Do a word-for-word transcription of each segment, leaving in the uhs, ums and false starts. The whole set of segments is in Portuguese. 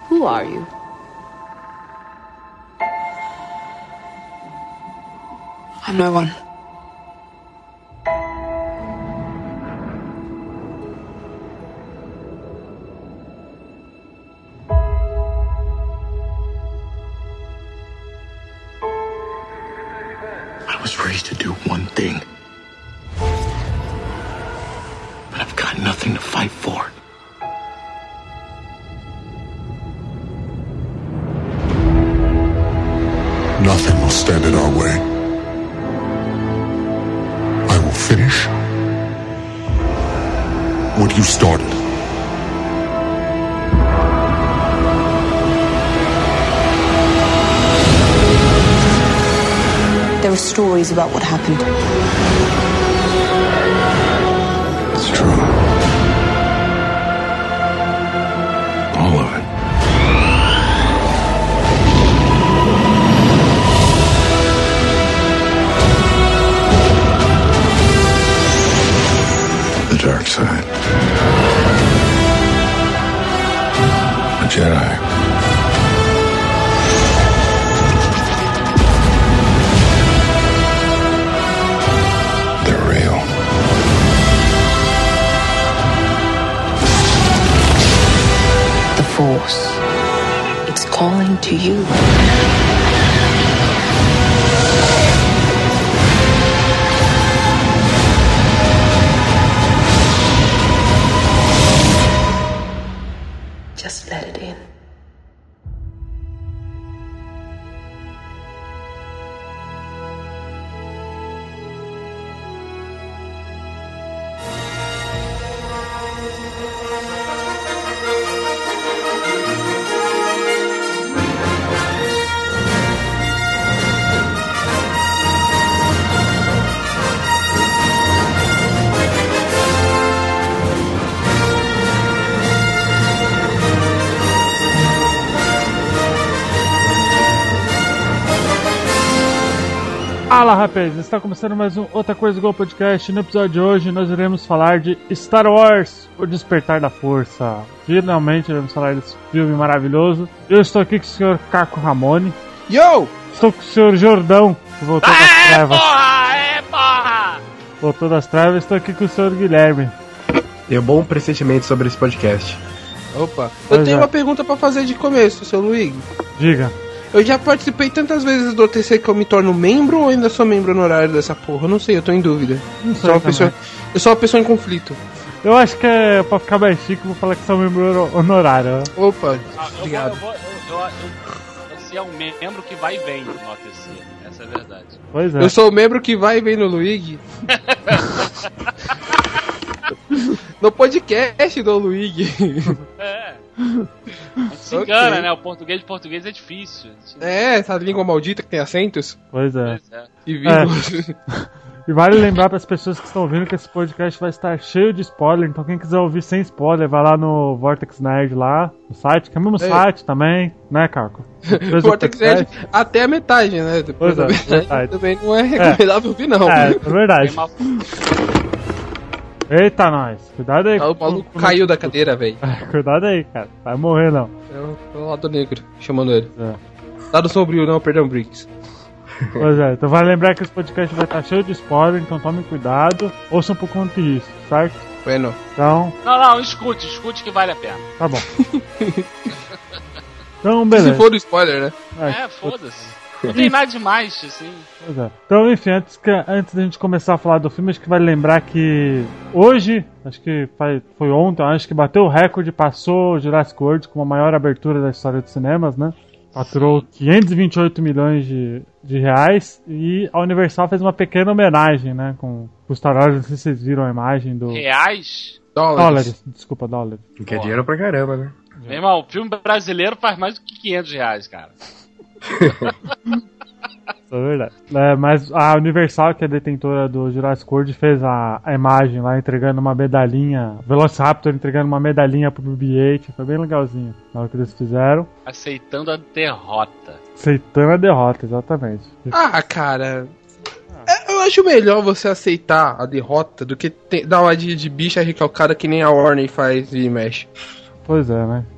Who are you? I'm no one. I was raised to do one thing. But I've got nothing to fight for. Nothing will stand in our way. I will finish what you started. There are stories about what happened. It's true. All of it. The dark side. A Jedi. Force. It's calling to you. Just let it in. Fala, rapaz, está começando mais um Outra Coisa Igual Podcast. No episódio de hoje nós iremos falar de Star Wars, O Despertar da Força. Finalmente iremos falar desse filme maravilhoso. Eu estou aqui com o senhor Caco Ramone. Yo! Estou com o senhor Jordão, que voltou das é, trevas. Porra, é, porra! Voltou das trevas. Estou aqui com o senhor Guilherme. Tenho bom pressentimento sobre esse podcast. Opa, Pois eu tenho é. uma pergunta pra fazer de começo, seu Luigi. Diga. Eu já participei tantas vezes do O T C que eu me torno membro ou ainda sou membro honorário dessa porra? Eu não sei, eu tô em dúvida. Não Eu sei sou uma também. pessoa, eu sou uma pessoa em conflito. Eu acho que é pra ficar mais chique, vou falar que sou membro honorário. Né? Opa, Ah, eu, obrigado. vou, eu, vou, eu, eu, eu, Você é um membro que vai e vem no O T C. Essa é a verdade. Pois é. Eu sou o membro que vai e vem no Luigi. No podcast do Luigi. É. A gente se Ok. engana, né? O português de português é difícil. É, essa língua maldita que tem acentos Pois é. Pois é. e vírgulas. E vale lembrar para as pessoas que estão ouvindo que esse podcast vai estar cheio de spoiler, então quem quiser ouvir sem spoiler, vai lá no Vortex Nerd lá, no site, que é o mesmo É. site também, né, Caco? Depois do Vortex Nerd podcast. até a metade, né? Depois Pois é, da metade, metade. também não é recomendável ouvir, não. É, é verdade. Tem uma... Eita, nós. Cuidado aí. Ah, o maluco caiu da cadeira, velho. É, cuidado aí, cara. Vai morrer, não. É o lado negro, chamando ele. É. Lado sombrio, não, perdão, Briggs. Pois é, então vale lembrar que esse podcast vai estar cheio de spoiler, então tome cuidado. Ouçam por conta disso, certo? Bueno. Então, Não, não, escute, escute que vale a pena. tá bom. Então, beleza. Se for do spoiler, né? É, foda-se. Não tem nada demais, assim. Pois é. Então, enfim, antes, que, antes da gente começar a falar do filme, acho que vale lembrar que hoje, acho que foi, foi ontem, acho que bateu o recorde, passou o Jurassic World como a maior abertura da história dos cinemas, né? Faturou quinhentos e vinte e oito milhões de, de reais e a Universal fez uma pequena homenagem, né? Com o Star Wars, não sei se vocês viram a imagem do... Reais? Dólares. Dólares, desculpa, dólares. Que é dinheiro pra caramba, né? Meu irmão, o filme brasileiro faz mais do que quinhentos reais, cara. Isso é verdade. É, mas a Universal, que é detentora do Jurassic World, fez a, a imagem lá entregando uma medalhinha. Velociraptor entregando uma medalhinha pro B B oito. Foi bem legalzinho na hora que eles fizeram. Aceitando a derrota. Aceitando a derrota, exatamente. Ah, cara. é, Eu acho melhor você aceitar a derrota do que te- dar uma de, de bicha recalcada que nem a Warner faz e mexe. Pois é, né?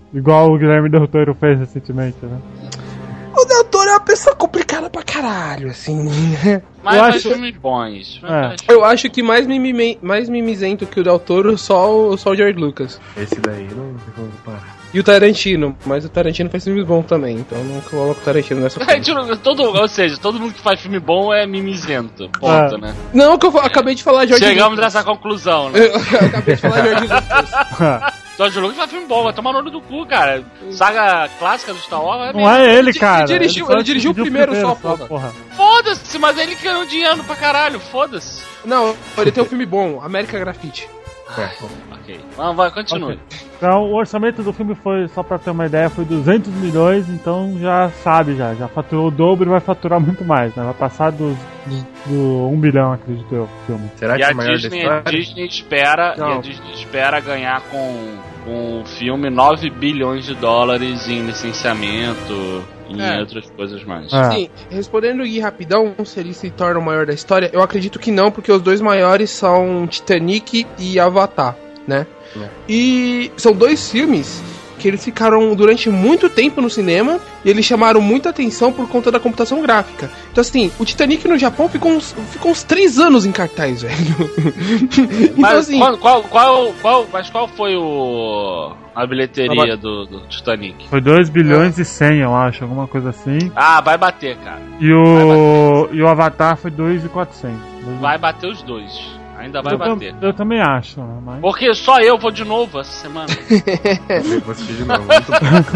Igual o Guilherme Del Toro fez recentemente, né? O Del Toro é uma pessoa complicada pra caralho, assim. Mas Eu faz acho- filmes bons. mas É. faz- Eu acho que mais, mimime, mais mimizento que o Del Toro, só o, só o George Lucas. Esse daí não tem como comparar. E o Tarantino, mas o Tarantino faz filmes bons também, então não coloco o Tarantino nessa A coisa. gente não- todo, ou seja, todo mundo que faz filme bom é mimizento. Ponto, É. né? Não, que eu fa- acabei de falar George Chegamos Lucas. nessa conclusão, né? Eu, eu acabei de falar George Lucas. George Lucas faz filme bom, vai tomar no olho do cu, cara. Saga clássica do Star Wars é Não é ele, Ele cara. dirigiu- só ele dirigiu o primeiro só, porra. Foda-se, mas ele ganhou dinheiro pra caralho, foda-se. Não, ele tem um filme bom, América Graffiti. Ok, vamos, vai, continue. Ok. Então, o orçamento do filme foi, só pra ter uma ideia, foi duzentos milhões, então já sabe, já, já faturou o dobro e vai faturar muito mais, né? Vai passar dos, dos, do um bilhão, acredito eu, o filme. Será E que é a o maior Disney, da a história? Disney espera, e a Não. Disney espera ganhar com, com o filme nove bilhões de dólares em licenciamento e em É. outras coisas mais. É. Sim, respondendo o Gui rapidão, se ele se torna o maior da história, eu acredito que não, porque os dois maiores são Titanic e Avatar, né? É. E são dois filmes que eles ficaram durante muito tempo no cinema e eles chamaram muita atenção por conta da computação gráfica. Então, assim, o Titanic no Japão ficou uns, ficou uns três anos em cartaz, velho. Então, Mas, assim, qual, qual, qual, qual- mas qual foi o a bilheteria do, do Titanic? Foi dois bilhões e cem, eu acho, alguma coisa assim. Ah, vai bater, cara. E o, e o Avatar foi dois milhões e quatrocentos. Vai bater os dois. Ainda vai eu, tam- bater. eu também acho, né? Mas... Porque só eu vou de novo essa semana. Eu vou assistir de novo. Muito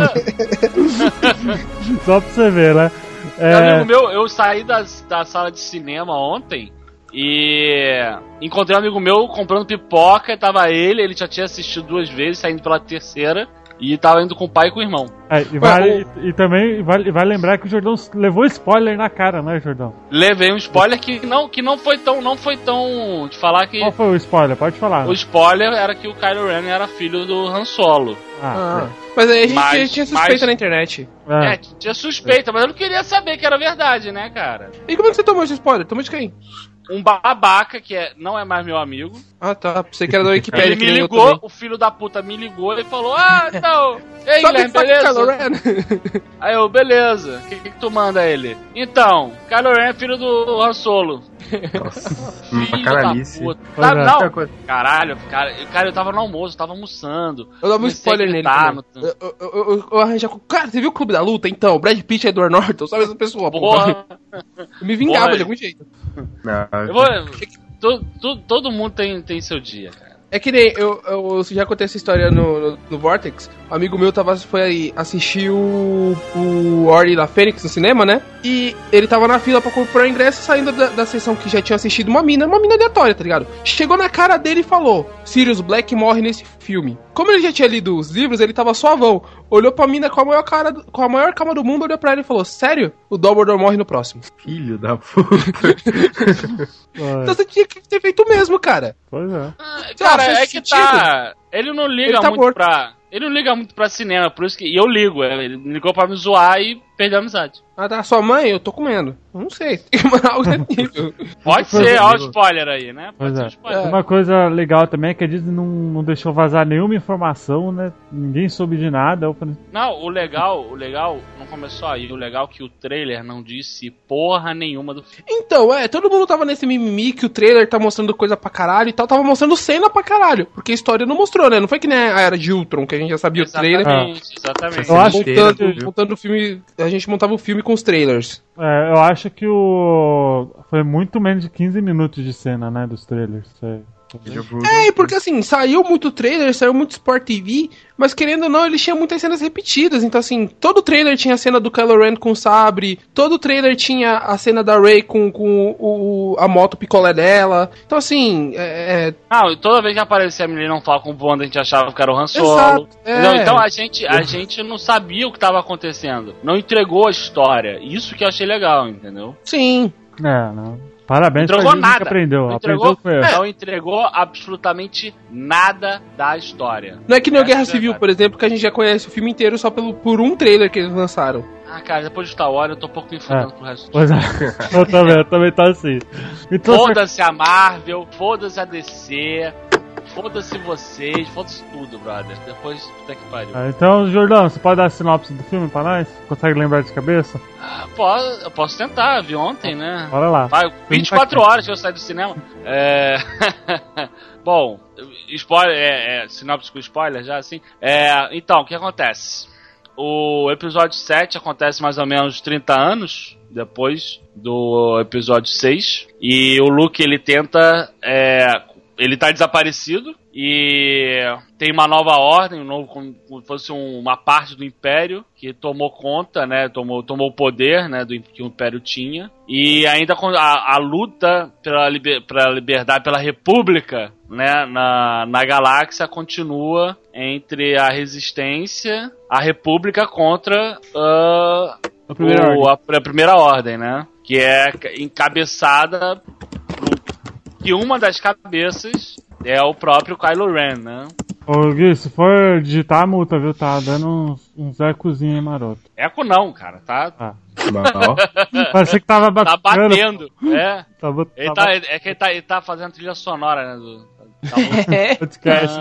bom. Só pra você ver, né? Meu É, amigo meu, eu saí da, da sala de cinema ontem e encontrei um amigo meu comprando pipoca, tava ele, ele já tinha assistido duas vezes, saindo pela terceira, e tava indo com o pai e com o irmão. é, e, vale, e, e também vale, vale lembrar que o Jordão levou spoiler na cara, né, Jordão? Levei um spoiler que não, que não foi tão, não foi tão, de falar que Qual foi o spoiler? Pode falar. o spoiler era que o Kylo Ren era filho do Han Solo. Ah, ah, mas aí a gente Mas- tinha suspeita mas- na internet. é. É, tinha suspeita, mas eu não queria saber que era verdade, né, cara? E como é que você tomou esse spoiler? Tomou de quem? Um babaca, que é, não é mais meu amigo, Ah, tá. Você que era da Wikipédia ele que me nem eu ligou, também. o filho da puta me ligou e falou: Ah, então, ei, Sabe Guilherme, que fuck Kylo beleza? Ren? Aí eu, beleza, o que, que tu manda ele? Então, Kylo Ren é filho do Han Solo. Nossa, uma Filho caralice. da puta. Pois Tá, é. não, Outra coisa. caralho, cara, cara, eu tava no almoço, eu tava almoçando. Eu dava um Comecei a spoiler nele. gritar também. no- Eu, eu, eu, eu, eu arranjava com. Cara, você viu o Clube da Luta? Então, Brad Pitt é Edward Norton, sabe essa pessoa, porra. Porra, Eu me vingava Porra. de algum jeito. Não, eu vou. to- to- todo mundo tem, tem seu dia, cara. É que nem, eu, eu já contei essa história no, no, no Vortex. Um amigo meu tava, foi aí assistir o, o Ordem da Fênix no cinema, né? E ele tava na fila pra comprar o ingresso, saindo da, da sessão que já tinha assistido uma mina, uma mina aleatória, tá ligado? Chegou na cara dele e falou: Sirius Black morre nesse filme. Como ele já tinha lido os livros, ele tava suavão. Olhou pra mina com a maior, cara, do- com a maior calma do mundo, olhou pra ela e falou: Sério? O Dumbledore morre no próximo. filho da puta. Então você tinha que ter feito o mesmo, cara. Pois é. Cara, faz é que sentido. tá. Ele não liga Ele tá muito morto. pra. Ele não liga muito pra cinema, por isso que. E eu ligo, é, ele ligou pra me zoar e perdeu a amizade. Ah, tá. Sua mãe, eu tô comendo. Eu não sei. Tem que mandar algo nesse nível. Pode Pois ser, é. ó, o spoiler aí, né? Pode Pois ser é. um spoiler. Uma coisa legal também é que a Disney não, não deixou vazar nenhuma informação, né? Ninguém soube de nada. Eu falei, Não, o legal, o legal não começou aí. O legal é que o trailer não disse porra nenhuma do filme. Então, é, todo mundo tava nesse mimimi que o trailer tá mostrando coisa pra caralho e tal, tava mostrando cena pra caralho, porque a história não mostrou, né? Não foi que nem a Era de Ultron, que a gente já sabia o trailer. Exatamente, exatamente. Eu acho Inteira, Montando, viu? montando o filme, a gente montava o filme com os trailers. é, eu acho que o. Foi muito menos de quinze minutos de cena, né? Dos trailers. É. É, porque assim, saiu muito trailer, saiu muito Sport T V, mas querendo ou não, eles tinham muitas cenas repetidas. Então, assim, todo trailer tinha a cena do Kylo Ren com o sabre, todo trailer tinha a cena da Rey com, com o, a moto picolé dela. Então, assim, é, é, Ah, e toda vez que aparecia a menina Falcon voando, a gente achava que era o Han Solo. Exato, é. Entendeu? Então a gente, a gente não sabia o que estava acontecendo. Não entregou a história. Isso que eu achei legal, entendeu? sim. É, não. Parabéns Não pra entregou Disney que nada. aprendeu. Não Aprendeu entregou, com erro. não entregou absolutamente nada da história. Não é que nem o Essa Guerra é a Civil, verdade. por exemplo, que a gente já conhece o filme inteiro só pelo, por um trailer que eles lançaram. Ah, cara, depois de Star Wars eu tô um pouco me fudendo É. pro resto do Pois é. Eu também, eu também tô assim. Então, Foda-se a Marvel, foda-se a D C, foda-se vocês, foda-se tudo, brother. Depois, puta que pariu. Ah, então, Jordão, você pode dar a sinopse do filme pra nós? Consegue lembrar de cabeça? Ah, posso, eu posso tentar, vi ontem, né? Bora lá. Vai, vinte e quatro horas que eu saí do cinema. É... Bom, spoiler, é, é, sinopse com spoiler já, assim. É, então, o que acontece? O episódio sete acontece mais ou menos trinta anos depois do episódio seis. E o Luke, ele tenta... É, ele tá desaparecido e tem uma nova ordem, um novo, como se fosse um, uma parte do Império que tomou conta, né, tomou, tomou o poder, né, do que o Império tinha. E ainda a, a luta pela, liber, pela liberdade, pela República, né, na, na galáxia continua entre a Resistência, a República contra uh, a, primeira o, a, a Primeira Ordem, né, que é encabeçada que uma das cabeças é o próprio Kylo Ren, né? Ô Gui, se for digitar a multa, viu? Tá dando uns, uns ecozinhos aí, maroto. Eco não, cara, tá? Ah. Mal. Parecia que tava batendo. Tá batendo, é. Tá bat... Ele tá, é que ele tá, ele tá fazendo trilha sonora, né? Do, tá podcast.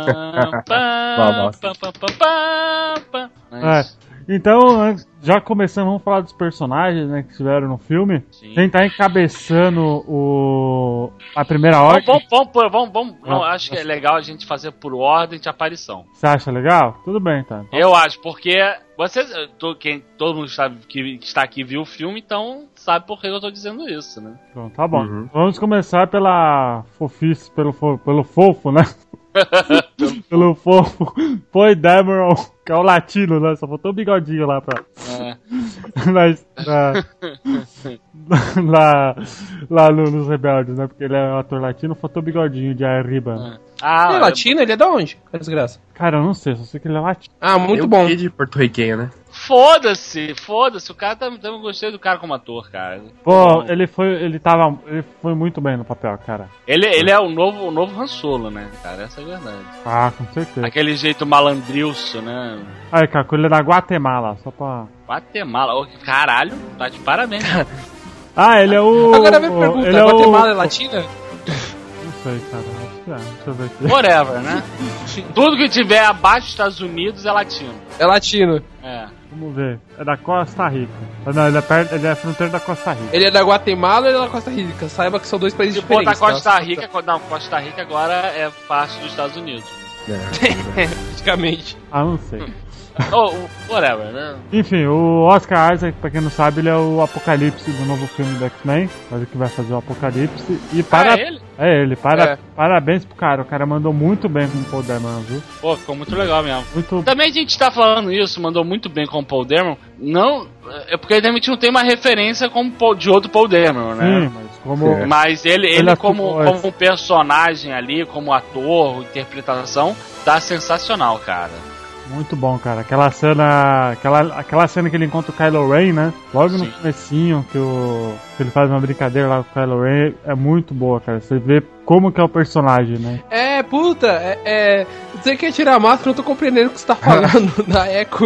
É. Então, já começando, vamos falar dos personagens, né, que estiveram no filme. Sim. Quem tá encabeçando o... a primeira ordem... Vamos, vamos, vamos, vamos, vamos. Não, acho que é legal a gente fazer por ordem de aparição. Você acha legal? Tudo bem, tá. Então... Eu acho, porque vocês, quem, todo mundo está, que está aqui viu o filme, então sabe por que eu tô dizendo isso, né? Então, tá bom. Uhum. Vamos começar pela fofice, pelo, pelo fofo, né? Pelo fofo Poe Dameron, que é o latino, né? Só faltou o bigodinho lá pra... É. Mas, lá, lá, lá no, nos Rebeldes, né? Porque ele é um ator latino, faltou o bigodinho de arriba. É. Ah, ele é latino? Ele é de onde? Que desgraça. Cara, eu não sei, só sei que ele é latino. Ah, muito bom. De porto-riquenho, né? Foda-se, foda-se, o cara tá, eu gostei do cara como ator, cara. Pô, ele foi, ele tava, ele foi muito bem no papel, cara. Ele, ele é o novo, o novo Han Solo, né, cara, essa é a verdade. Ah, com certeza. Aquele jeito malandrilso, né. Aí, cara, ele é da Guatemala, só pra... Guatemala, oh, caralho, tá de parabéns. Ah, ele é o... Agora me pergunta, ele é Guatemala o... é latina? Não sei, cara, acho que é, deixa eu ver aqui. Whatever, né. Tudo que tiver abaixo dos Estados Unidos é latino. É latino. É. Vamos ver. É da Costa Rica. Não, ele é, perto, ele é fronteira da Costa Rica. Ele é da Guatemala ou ele é da Costa Rica? Saiba que são dois países Se diferentes. Se for da Costa tá? Rica, não, Costa Rica agora é parte dos Estados Unidos. É, praticamente. Ah, não sei. Oh, whatever, né? Enfim, o Oscar Isaac, pra quem não sabe, ele é o Apocalipse do novo filme do X-Men. Mas que vai fazer o Apocalipse. E para... Ah, é ele? É ele. Para... É. Parabéns pro cara. O cara mandou muito bem com o Paul Dameron, viu? Pô, ficou muito legal mesmo. Muito... Também a gente tá falando isso, mandou muito bem com o Paul Dameron. Não... É porque a gente não tem uma referência como Paul, de outro Paul Dameron, né? Sim, mas como... É. Mas ele, ele, ele como, como é. personagem ali, como ator, interpretação, tá sensacional, cara. Muito bom, cara. Aquela cena. Aquela, aquela cena que ele encontra o Kylo Ren, né? Logo Sim. no comecinho, que, o, que ele faz uma brincadeira lá com o Kylo Ren, é muito boa, cara. Você vê como que é o personagem, né? É, puta, é. é você quer tirar a máscara, eu não tô compreendendo o que você tá falando da Echo.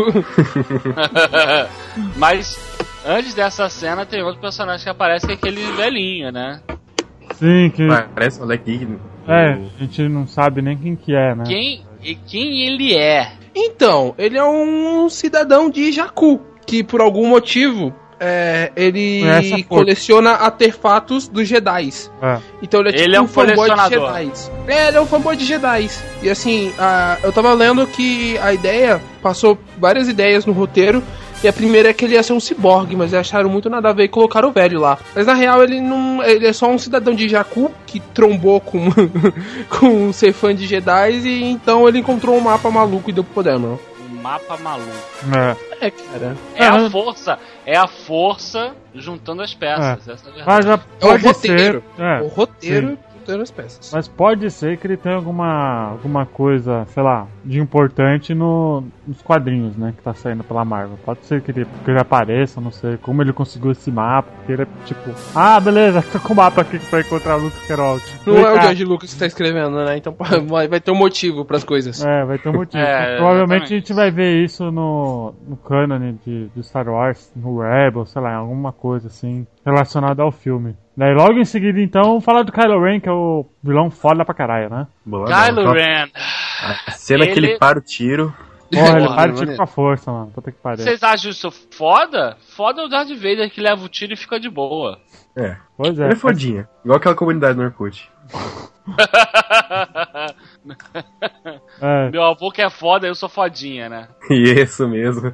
Mas antes dessa cena tem outro personagem que aparece, que é aquele velhinho, né? Sim, que. Parece o Leque. É, a gente não sabe nem quem que é, né? Quem, e quem ele é? Então, ele é um cidadão de Jakku, que por algum motivo é, ele coleciona artefatos dos Jedis. É. Então ele é tipo ele é um, um fanboy de Jedi. É, ele é um fanboy de Jedi. E assim, a, eu tava lendo que a ideia, passou várias ideias no roteiro, e a primeira é que ele ia ser um ciborgue, mas eles acharam muito nada a ver e colocaram o velho lá. Mas na real ele não. Ele é só um cidadão de Jakku que trombou com, com ser fã de Jedi, e então ele encontrou um mapa maluco e deu pro poder, mano. Um mapa maluco. É, é cara. É a força. É a força juntando as peças. É. Essa é a Mas já pode é o roteiro. Ser, é, o roteiro. Sim. As peças. Mas pode ser que ele tenha alguma, alguma coisa, sei lá, de importante no, nos quadrinhos, né, que tá saindo pela Marvel. Pode ser que ele, que ele apareça, não sei como ele conseguiu esse mapa, porque ele é tipo, ah, beleza, tô com o mapa aqui pra encontrar o Luke Skywalker. Não é o George Lucas que tá escrevendo, né, então vai ter um motivo pras coisas. É, vai ter um motivo. É, provavelmente exatamente. A gente vai ver isso no, no canon de, de Star Wars, no Rebel, sei lá, alguma coisa assim, relacionada ao filme. Daí logo em seguida, então, falar do Kylo Ren, que é o vilão foda pra caralho, né? Boa, Kylo boa. Ren. A cena Ele- que ele para o tiro. Porra, ele Porra, para de maneiro. tiro com a força, mano. Puta que pariu. Vocês acham isso foda? Foda é o Darth Vader que leva o tiro e fica de boa. É. Pois é. Ele é fodinha. Igual aquela comunidade no Orkut. É, Meu avô que é foda, eu sou fodinha, né? Isso mesmo.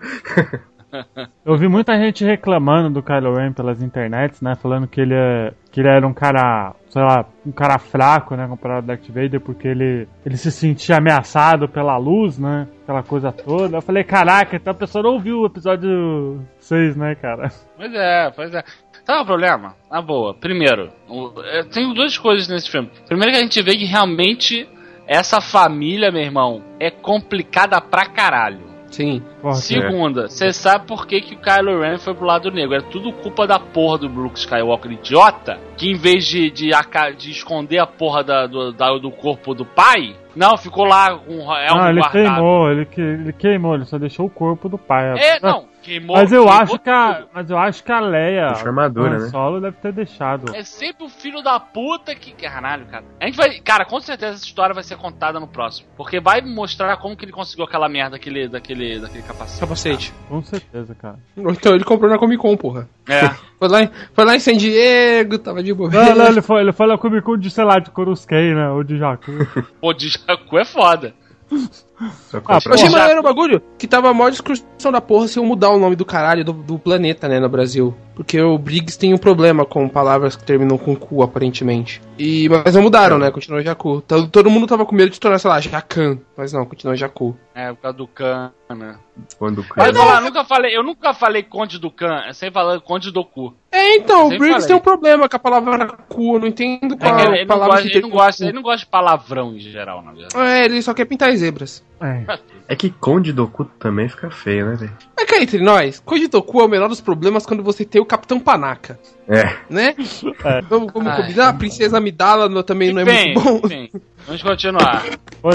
eu vi muita gente reclamando do Kylo Ren pelas internets, né? Falando que ele, é, que ele era um cara, sei lá, um cara fraco, né? Comparado ao Darth Vader, porque ele, ele se sentia ameaçado pela luz, né? Aquela coisa toda. Eu falei, caraca, então a pessoa não ouviu o episódio seis, né, cara? Pois é, pois é. Sabe o problema? Na boa. Primeiro, o- eu tenho duas coisas nesse filme. Primeiro que a gente vê que realmente essa família, meu irmão, é complicada pra caralho. Sim. Porra, Segunda, você sabe por que, que o Kylo Ren foi pro lado negro? É tudo culpa da porra do Luke Skywalker idiota, que em vez de, de, aca- de esconder a porra da- do, da- do corpo do pai, não, ficou lá com o elmo ah, ele guardado. queimou, ele, que- ele queimou, ele só deixou o corpo do pai. É, não, queimou. Mas eu queimou acho que a, tudo. mas eu acho que a Leia, Deixou a armadura, Han né? Solo deve ter deixado. É sempre o filho da puta que... Caralho, cara. A gente vai... Cara, com certeza essa história vai ser contada no próximo. Porque vai mostrar como que ele conseguiu aquela merda daquele, daquele, daquele capacete. Capacete. Com certeza, cara. Então ele comprou na Comic Con, porra. É. Foi lá, em- foi lá em San Diego, tava de boa. Não, não, ele foi, ele foi lá comigo de, sei lá, de Coruscant, né? Ou de Jakku. Pô, de Jakku é foda. Só Ah, comprar. Eu achei Porra. maneiro o bagulho, que tava a maior discussão da porra se eu mudar o nome do caralho do, do planeta, né, no Brasil. Porque o Briggs tem um problema com palavras que terminam com cu, aparentemente. E, mas não mudaram, né, continuou Jakku. Todo, todo mundo tava com medo de tornar, sei lá, Jacan. Mas não, continuou Jakku. É, por causa do Khan, né? Quando Mas o falar, eu nunca falei, eu nunca falei Conde do Khan, eu sempre falei Conde do Cu. É, então, o Sempre Briggs falei. tem um problema com a palavra cu, eu não entendo É qual que ele, ele não palavra gosta, que ele, não termina gosta, com ele não gosta de palavrão em geral, na verdade. cu. É, ele só quer pintar as zebras. É. É que Conde Doku também fica feio, né, velho? Mas cá entre nós, Kojitoku é o menor dos problemas quando você tem o Capitão Panaca, É. né? Vamos, vamos Ai. combinar? A Princesa Amidala no- também não é Bem, muito bom. bem, vamos continuar. Pois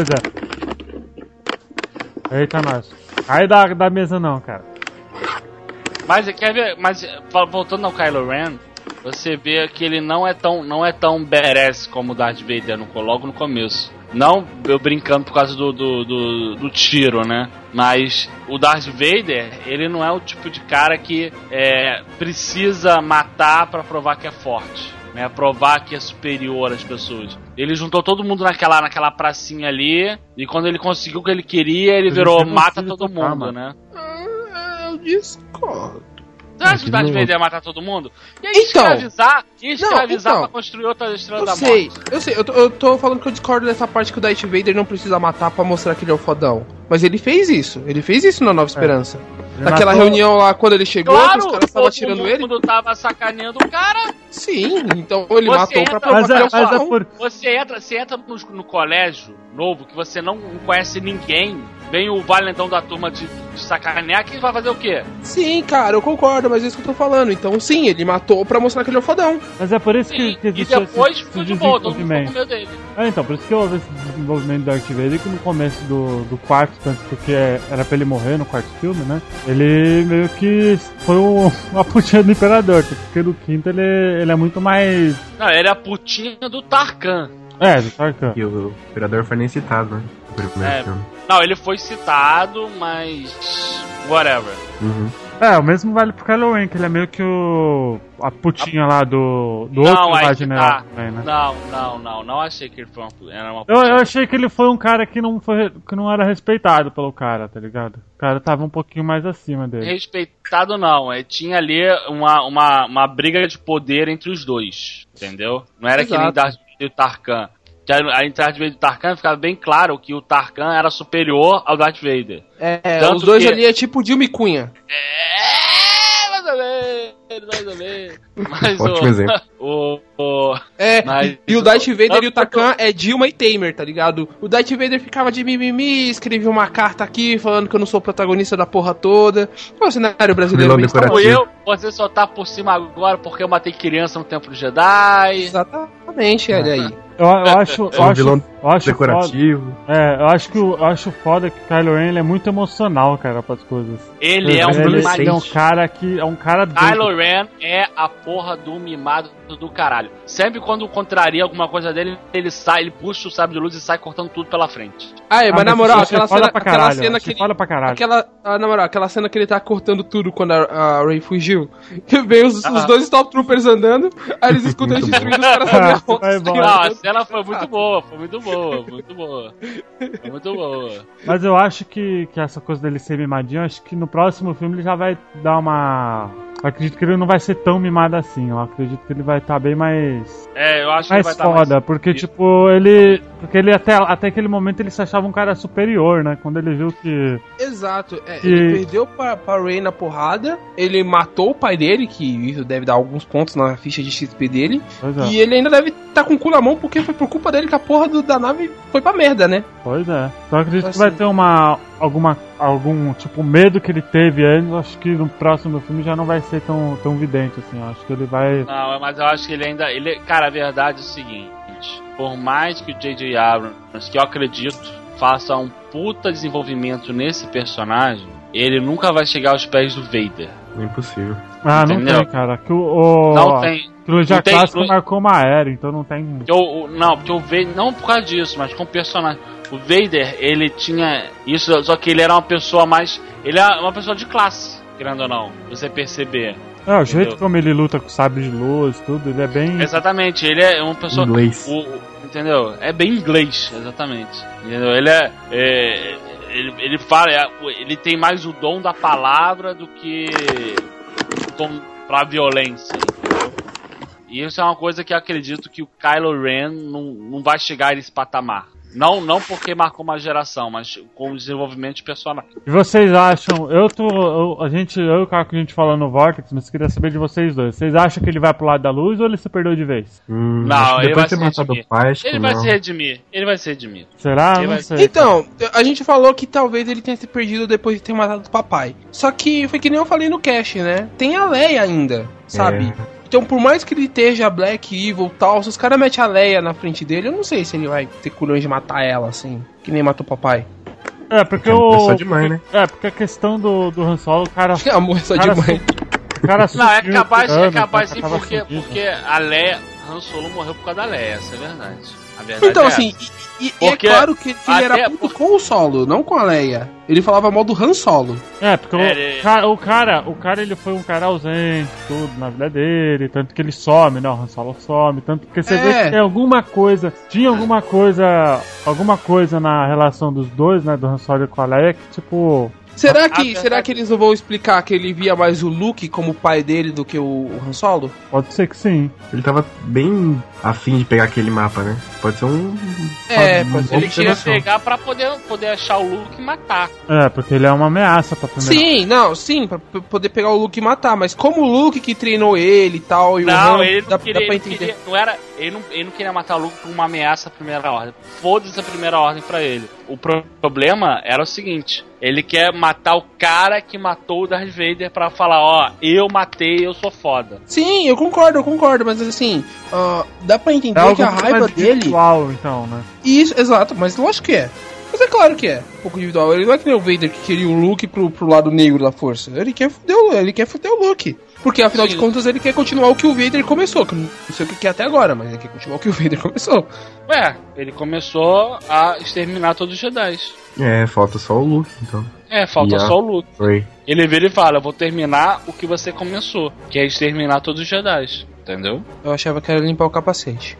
é. Eita, nós. Cai da, da mesa não, cara. Mas quer ver? Mas fal- voltando ao Kylo Ren, você vê que ele não é tão, não é tão badass como o Darth Vader no, logo no começo. Não eu brincando por causa do, do, do, do tiro, né? Mas o Darth Vader, ele não é o tipo de cara que é, precisa matar pra provar que é forte, né? Provar que é superior às pessoas. Ele juntou todo mundo naquela, naquela pracinha ali, e quando ele conseguiu o que ele queria, ele Ele virou tinha mata conseguido todo tocar, mundo, mano. né? Ah, eu discordo. Você acha que o Darth não- Vader ia matar todo mundo? Ia Então. escravizar, ia escravizar então. pra construir outra estrela Eu da sei, morte. eu sei, eu tô, eu tô falando que eu discordo dessa parte que o Darth Vader não precisa matar pra mostrar que ele é o fodão. Mas ele fez isso, ele fez isso na Nova Esperança. Ele Naquela matou- reunião lá, quando ele chegou, que Claro, os caras estavam todo atirando mundo ele. tava sacaneando o cara. Sim, então ele Você matou entra- pra Mas provar é, que ele é o mas é fodão. por... Você entra, você entra no, no colégio novo, que você não conhece ninguém, vem o valentão da turma de, de sacanear, que vai fazer o quê? Sim, cara, eu concordo, mas é isso que eu tô falando. Então sim, ele matou pra mostrar que ele é o fodão. Mas é por isso que, Sim, que e existe depois esse, ficou esse de boa, todo mundo ficou com desenvolvimento. medo dele. É, então, por isso que houve esse desenvolvimento do Darth Vader, que no começo do, do quarto, tanto porque era pra ele morrer no quarto filme, né? Ele meio que foi um, uma putinha do Imperador, porque no quinto ele, ele é muito mais... Não, ele é a putinha do Tarkan. É, do Tarkan. E o Imperador foi nem citado, né? No primeiro É. filme. Não, ele foi citado, mas... whatever. Uhum. É, o mesmo vale pro Kylo Ren, que ele é meio que o... a putinha lá do, do Não, outro aí lá que general tá. também, né? Não, não, não, não achei que ele foi uma, era uma Eu, putinha. eu achei que ele foi um cara que não, foi, que não era respeitado pelo cara, tá ligado? O cara tava um pouquinho mais acima dele. Respeitado não, é, tinha ali uma, uma, uma briga de poder entre os dois, entendeu? Não era que nem Exato. Darth Vader e o Tarkan. Que a a Darth Vader e o Tarkan ficava bem claro que o Tarkan era superior ao Darth Vader. É, Tanto os dois que- ali é tipo Dilma e Cunha. É, mais ou menos, mais ou menos. Mas Ótimo o, exemplo. o, o, É, Mas- e o Darth Vader Não, e o Tarkan é Dilma e Temer, tá ligado? O Darth Vader ficava de mimimi, escrevia uma carta aqui falando que eu não sou protagonista da porra toda. O cenário brasileiro Vilão bem decorativo. fui eu, você só tá por cima agora porque eu matei criança no Templo Jedi. Exatamente, olha aí. Eu, eu acho, eu É um acho, vilão eu acho decorativo. foda. É, eu acho que o- eu acho foda que o Kylo Ren ele é muito emocional, cara, pras coisas. Ele é um ele, ele é um mimadinho. cara que é um cara doido. Kylo Ren é a porra do mimado do caralho. Sempre quando contraria alguma coisa dele, ele sai, ele puxa o sabre de luz e sai cortando tudo pela frente. Ah, é, Ah, mas na mas moral, isso é aquela foda cena, pra aquela caralho, cena isso que é ele, foda pra caralho. aquela, ah, na moral, aquela cena que ele tá cortando tudo quando a, a Rey fugiu, que vem os, Ah. os dois Stormtroopers andando, aí eles escutam eles destruindo os caras da minha Vai embora. Não, a cena foi muito boa, foi muito boa, muito boa. Foi muito boa. Mas eu acho que, que essa coisa dele ser mimadinho, acho que no próximo filme ele já vai dar uma. Eu acredito que ele não vai ser tão mimado assim. Eu acredito que ele vai estar bem mais. É, eu acho que ele vai Mais estar foda, mais... porque tipo, ele. Porque ele até, até aquele momento ele se achava um cara superior, né? Quando ele viu que. Exato, é, E- ele perdeu pra, pra Rey na porrada, ele matou o pai dele, que isso deve dar alguns pontos na ficha de X P dele, Pois é. e ele ainda deve estar com o cu na mão porque foi por culpa dele que a porra do- da nave foi pra merda, né? Pois é. Então eu acredito que Assim. vai ter uma. Alguma. Algum tipo medo que ele teve antes. Acho que no próximo filme já não vai ser tão, tão vidente assim. Acho que ele vai. Não, mas eu acho que ele ainda... Ele, cara, a verdade é o seguinte. Por mais que o J J Abrams, que eu acredito, faça um puta desenvolvimento nesse personagem, ele nunca vai chegar aos pés do Vader. Impossível. Ah, não Entendeu? tem, cara. Que o, o, Não tem... A trilogia não tem- clássica não- marcou uma era, então não tem. Porque o, o- não, porque o Vader, não por causa disso, mas com o personagem. O Vader, ele tinha isso, só que ele era uma pessoa mais. Ele é uma pessoa de classe, querendo ou não, você perceber. É, o jeito Entendeu? como ele luta com sabre de luz, tudo, ele é bem. Exatamente, ele é uma pessoa. Inglês. o- o- entendeu? É bem inglês, exatamente. Entendeu? Ele é. é, ele, ele fala, é, ele tem mais o dom da palavra do que o dom pra violência, entendeu? E isso é uma coisa que eu acredito que o Kylo Ren não, não vai chegar nesse patamar. Não, não porque marcou uma geração, mas com o desenvolvimento de personagem. E vocês acham? Eu tô. eu- a gente, eu e o Caco, a gente falando no Vortex, mas queria saber de vocês dois. Vocês acham que ele vai pro lado da luz ou ele se perdeu de vez? Hum, Não, acho que ele depois vai de ter se matado redimir. o pai, acho que Ele vai não. se redimir, ele vai se redimir. Será? Ele Não vai- sei. Então, a gente falou que talvez ele tenha se perdido depois de ter matado o papai. Só que foi que nem eu falei no cast, né? Tem a Leia ainda, sabe? É. Então, por mais que ele esteja Black Evil e tal, se os caras metem a Leia na frente dele, eu não sei se ele vai ter culhões de matar ela, assim, que nem matou o papai. É, porque É o. pessoa de mãe, né? É, porque a questão do, do Han Solo, o cara. Amor só de cara mãe. O cara Não, é sumiu capaz, tirando, é capaz o sim, cara tava porque, sumido. porque a Leia, Han Solo morreu por causa da Leia, essa é a verdade. A verdade Então, é assim, essa. e, e- e é Porque claro que ele até era puto por- com o Solo, não com a Leia. Ele falava mal do Han Solo. É, porque É, o, ele- cara, o cara, o cara, ele foi um cara ausente, tudo, na vida dele, tanto que ele some, né, o Han Solo some, tanto que você É. vê que tem alguma coisa, tinha alguma coisa, alguma coisa na relação dos dois, né, do Han Solo com a Leia, que tipo... Será A que, verdade- será que eles não vão explicar que ele via mais o Luke como pai dele do que o, o Han Solo? Pode ser que sim. Ele tava bem afim de pegar aquele mapa, né? Pode ser um. É, uma pode ser. boa Ele queria observação. pegar pra poder, poder achar o Luke e matar. É, porque ele é uma ameaça pra primeira. Sim, não, sim, pra p- poder pegar o Luke e matar, mas como o Luke que treinou ele e tal, e Não, o Han, ele não dá, queria, dá pra ele entender. queria- não era, ele não, ele não queria matar o Luke por uma ameaça à primeira ordem. Foda-se a primeira ordem pra ele. O pro- problema era o seguinte, ele quer matar o cara que matou o Darth Vader pra falar, ó, eu matei, eu sou foda. Sim, eu concordo, eu concordo, mas assim, ah, dá pra entender É algo que a muito raiva mais dele... individual, então, né? Isso, exato, mas lógico que é. Mas é claro que é, um pouco individual. Ele não é que nem o Vader que queria o Luke pro, pro lado negro da força. Ele quer fuder o, ele quer fuder o Luke. Porque afinal Sim. de contas ele quer continuar o que o Vader começou. Que eu não sei o que é até agora, mas ele quer continuar o que o Vader começou. Ué, ele começou a exterminar todos os Jedi. É, falta só o Luke, então. É, falta Yeah. só o Luke. Foi. Ele vira e fala, eu vou terminar o que você começou, que é exterminar todos os Jedi. Entendeu? Eu achava que era limpar o capacete.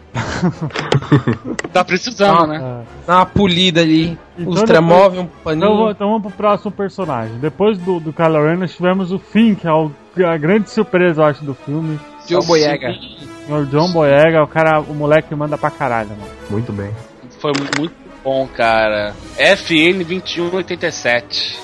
Tá precisando, né? É. Dá uma polida ali, Então os depois- tramóveis, um Então, paninho. vamos- então vamos pro próximo personagem. Depois do, do Kylo Ren, nós tivemos o Finn, que é o- a grande surpresa, eu acho, do filme. Joe Boyega. O John Boyega, o cara, o moleque manda pra caralho, mano. Muito bem. Foi mu- muito bom, cara. F N vinte e um oitenta e sete.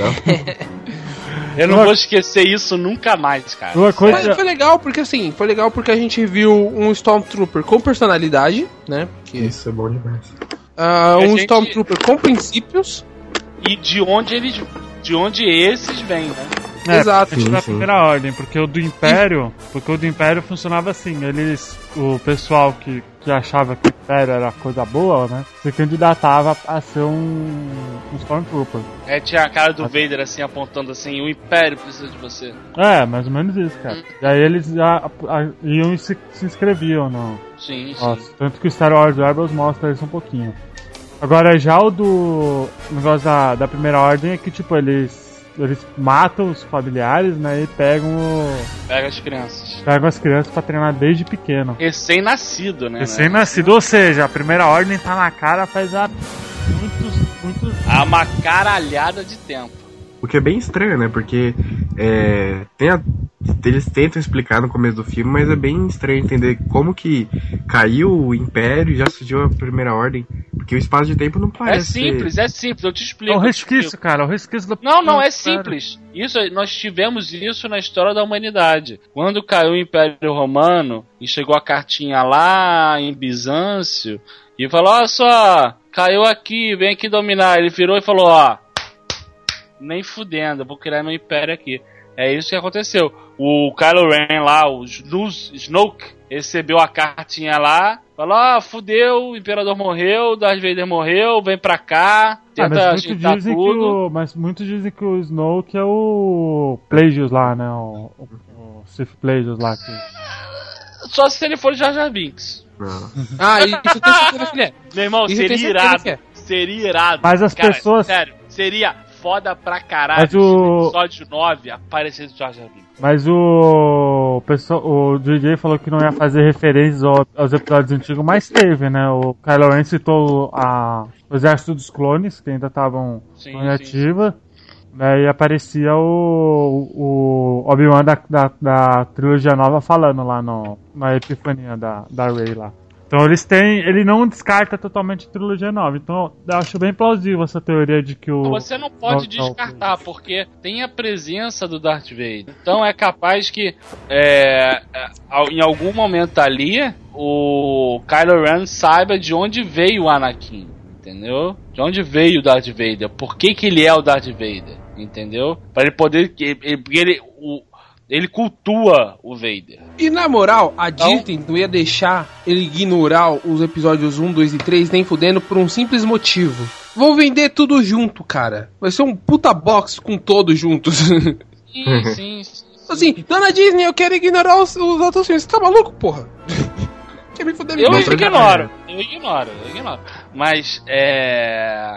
Eu não Uma- vou esquecer isso nunca mais, cara. Uma Mas coisa, foi legal porque assim, foi legal porque a gente viu um Stormtrooper com personalidade, né? Que, Isso é bom demais. ah, um A gente- Stormtrooper com princípios. E de onde eles. De onde esses vêm, né? É, Exato. Sim, da sim. primeira ordem, porque o do Império, porque o do Império funcionava assim, eles, o pessoal que, que achava que o Império era coisa boa, né, se candidatava a ser um, um Stormtrooper. É, tinha a cara do Vader assim, apontando assim, o Império precisa de você. É, mais ou menos isso, cara. E aí eles já a- iam e se, se inscreviam no... Sim, sim. Nossa, tanto que o Star Wars Rebels mostra isso um pouquinho. Agora, já o do o negócio da, da primeira ordem é que, tipo, eles, eles matam os familiares, né, e pegam, o, Pega as crianças. pegam as crianças pra treinar desde pequeno. Recém-nascido, né? Recém-nascido, ou seja, a primeira ordem tá na cara faz há muitos, muitos... Há uma caralhada de tempo. O que é bem estranho, né? Porque é, tem a- eles tentam explicar no começo do filme, mas é bem estranho entender como que caiu o Império e já surgiu a Primeira Ordem. Porque o espaço de tempo não É parece simples, é simples, eu te explico. É um eu te explico. resquício, cara, é um resquício da... Não, não, é Cara. simples. Isso, nós tivemos isso na história da humanidade. Quando caiu o Império Romano e chegou a cartinha lá em Bizâncio e falou, olha só, caiu aqui, vem aqui dominar. Ele virou e falou, ó, nem fudendo, eu vou criar meu império aqui. É isso que aconteceu. O Kylo Ren lá, o Snooze, Snoke, recebeu a cartinha lá, falou, ó, fudeu, o Imperador morreu, Darth Vader morreu, vem pra cá, Ah, tenta mas, muitos ajeitar dizem que tudo. o, mas muitos dizem que o Snoke é o Plagueis lá, né, o, o, o Sith Plagueis lá. Que... Só se ele for Jar Jar Binks. Não. Ah, isso eu tenho certeza que ele é. Meu irmão, Isso eu seria tenho certeza irado. que é. Seria irado. Mas as Cara, pessoas- sério, seria foda pra caralho. Mas o- Se no episódio nove aparecer o Jar Jar Binks. Mas o pessoal, o D J falou que não ia fazer referências ao- aos episódios antigos, mas teve, né? O Kylo Ren citou a, o Exército dos Clones, que ainda estavam Sim, em sim, ativa, né? E aparecia o, o Obi-Wan da, da, da trilogia nova falando lá no, na epifania da, da Rey lá. Então eles têm, ele não descarta totalmente a trilogia nova. Então eu acho bem plausível essa teoria de que o... Você não pode Não, não. descartar, porque tem a presença do Darth Vader. Então é capaz que é, é, ao- em algum momento ali o Kylo Ren saiba de onde veio o Anakin. Entendeu? De onde veio o Darth Vader? Por que, que ele é o Darth Vader? Entendeu? Para ele poder. Ele, porque ele, o, ele cultua o Vader. E na moral, a Então- Disney não ia deixar ele ignorar os episódios um, dois e três nem fudendo por um simples motivo. Vou vender tudo junto, cara. Vai ser um puta box com todos juntos. Sim, sim, sim. Assim, dona Disney, eu quero ignorar os, os outros filmes. Você tá maluco, porra? Quer me fuder? me Eu mostra. ignoro, eu ignoro, eu ignoro. Mas é.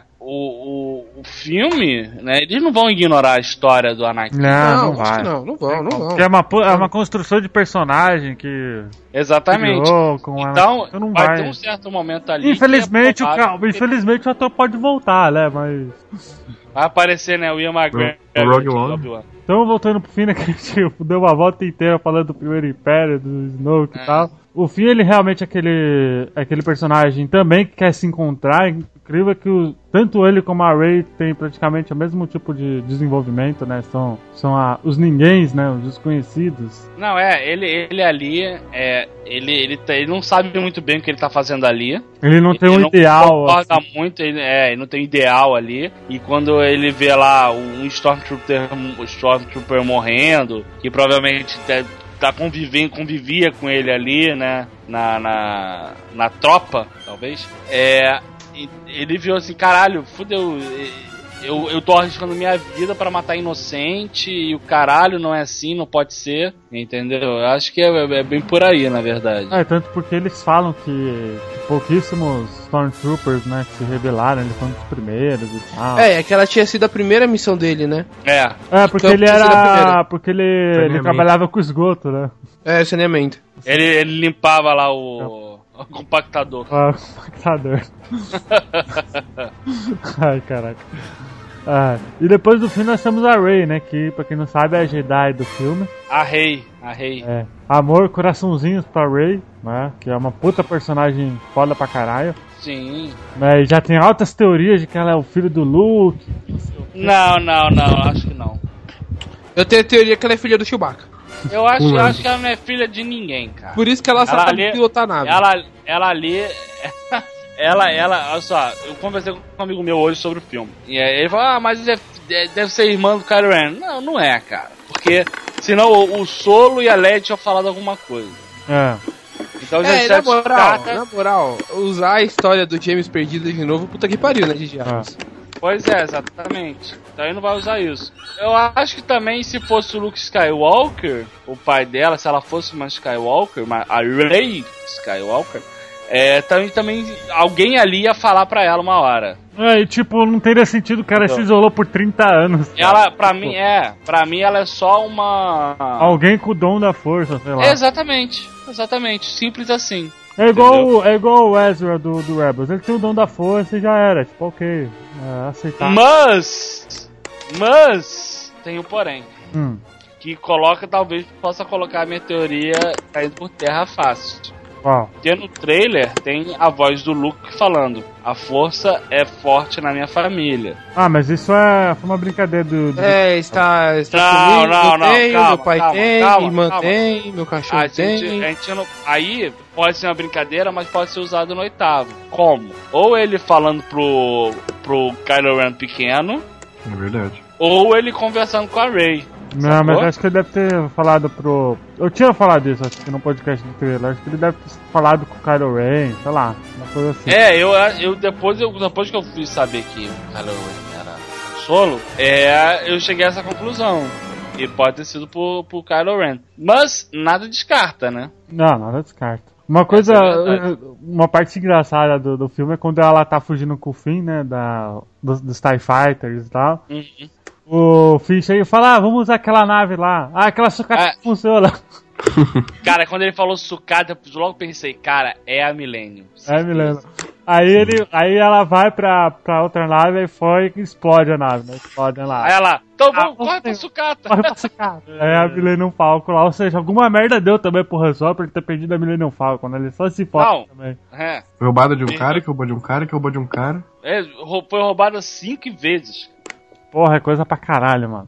O, o, o filme, né? Eles não vão ignorar a história do Anakin. Não, Não, não, acho vai. que não. Não vão, não vão. Porque é uma, pu- é uma construção de personagem que... Exatamente. criou com a- Então, então não vai, vai. ter um certo momento ali. Infelizmente, que é o, provável ca- que infelizmente o ator pode voltar, né? Mas. vai aparecer, né? O Ian McGregor. O Rogue de One. Obi-Wan. Então, voltando pro fim, né? Que tipo, deu uma volta inteira falando do primeiro Império, do Snoke É. e tal. O fim, ele realmente é aquele, é aquele personagem também que quer se encontrar. Incrível é que o, tanto ele como a Rey tem praticamente o mesmo tipo de desenvolvimento, né? São, são a, os ninguéms, né? Os desconhecidos. Não, é, ele, ele ali, é, ele, ele, tá- ele não sabe muito bem o que ele tá fazendo ali. Ele não tem ele um não ideal. concorda assim. muito, ele, é, ele não tem ideal ali. E quando ele vê lá um Stormtrooper, um Stormtrooper morrendo, que provavelmente tá, tá convivendo, convivia com ele ali, né? Na, na, na tropa, talvez. É, e ele viu assim, caralho, fudeu. Eu, eu tô arriscando minha vida pra matar inocente e o caralho não é assim, não pode ser, entendeu? Eu acho que é, é bem por aí, na verdade. É, tanto porque eles falam que, que pouquíssimos Stormtroopers, né, que se rebelaram, eles foram os primeiros e tal. É, é que ela tinha sido a primeira missão dele, né? É, É, porque Então, ele precisa da era. primeira. Porque ele, ele Saneamento. trabalhava com esgoto, né? É, saneamento. ele, ele limpava lá o, o compactador. Ah, compactador. Ai, caraca. Ah, e depois do filme nós temos a Rey, né? Que, pra quem não sabe, é a Jedi do filme. A Rey, a Rey. É. Amor, coraçãozinhos pra Rey, né? Que é uma puta personagem foda pra caralho. Sim. Né, e já tem altas teorias de que ela é o filho do Luke. Não, não, não, acho que não. Eu tenho a teoria que ela é filha do Chewbacca. Eu acho, eu Pulando. acho que ela não é filha de ninguém, cara. Por isso que ela, Ela sabe ali- pilotar a nave. Ela, ela ali. Ela, ela, olha só, eu conversei com um amigo meu hoje sobre o filme. E aí ele falou, ah, mas é deve ser irmã do Kylo Ren. Não, não é, cara. Porque senão o, o Solo e a Leia tinham falado alguma coisa. É. Então já É, já na moral, descarta- na moral, usar a história do James perdido de novo, puta que pariu, né, J J Abrams? Pois é, exatamente. Então ele não vai usar isso. Eu acho que também se fosse o Luke Skywalker, o pai dela, se ela fosse uma Skywalker, uma, a Rey Skywalker, é, também, também alguém ali ia falar pra ela uma hora. É, e tipo, não teria sentido, o cara Então. se isolou por trinta anos. cara. Ela, pra mim, é, pra mim ela é só uma... Alguém com o dom da força, sei lá. Exatamente, exatamente, simples assim. É igual, é igual o Ezra do, do Rebels, ele tem o dom da força e já era, tipo, ok, é, aceitar. Mas, mas, tem um porém, Hum. que coloca, talvez possa colocar a minha teoria caindo por terra fácil. Ó, Porque no trailer tem a voz do Luke falando: a força é forte na minha família. ah, mas isso é, foi uma brincadeira do... do- É, está, está Não, comigo, não, eu não, tenho, calma, meu pai calma, tem, calma, minha irmã calma. tem, meu cachorro A gente, tem. a gente não, aí pode ser uma brincadeira, mas pode ser usado no oitavo. Como? Ou ele falando pro, pro Kylo Ren pequeno, É verdade. ou ele conversando com a Rey. Não, Sacou? mas acho que ele deve ter falado pro... Eu tinha falado isso, acho que no podcast do trailer. Acho que ele deve ter falado com o Kylo Ren, sei lá, uma coisa assim. É, eu, eu, depois, eu depois que eu fui saber que o Kylo Ren era solo, é, eu cheguei a essa conclusão. E pode ter sido pro, pro Kylo Ren. Mas nada descarta, né? Não, nada descarta. Uma coisa, Essa é verdade. uma parte engraçada do, do filme é quando ela tá fugindo com o Finn, né, da, dos, dos TIE Fighters e tal. Uhum. O Finn chega e fala, ah, vamos usar aquela nave lá. Ah, aquela sucata É. funciona. Cara, quando ele falou sucata, eu logo pensei, cara, é a Millennium. É, me lembro. Aí, ele, aí ela vai pra, pra outra nave e foi e explode a nave, né? Explode a Aí nave. ela, então Ah, vamos, corre pra tem- sucata. Corre pra sucata. Aí a Millennium Falcon lá, ou seja, alguma merda deu também pro Han Solo pra ele ter perdido a Millennium Falcon, né? Ele só se Não. fode também. É, Foi roubada de um cara, que roubou de um cara, que roubou de um cara. é, rou- foi roubada cinco vezes. Porra, é coisa pra caralho, mano.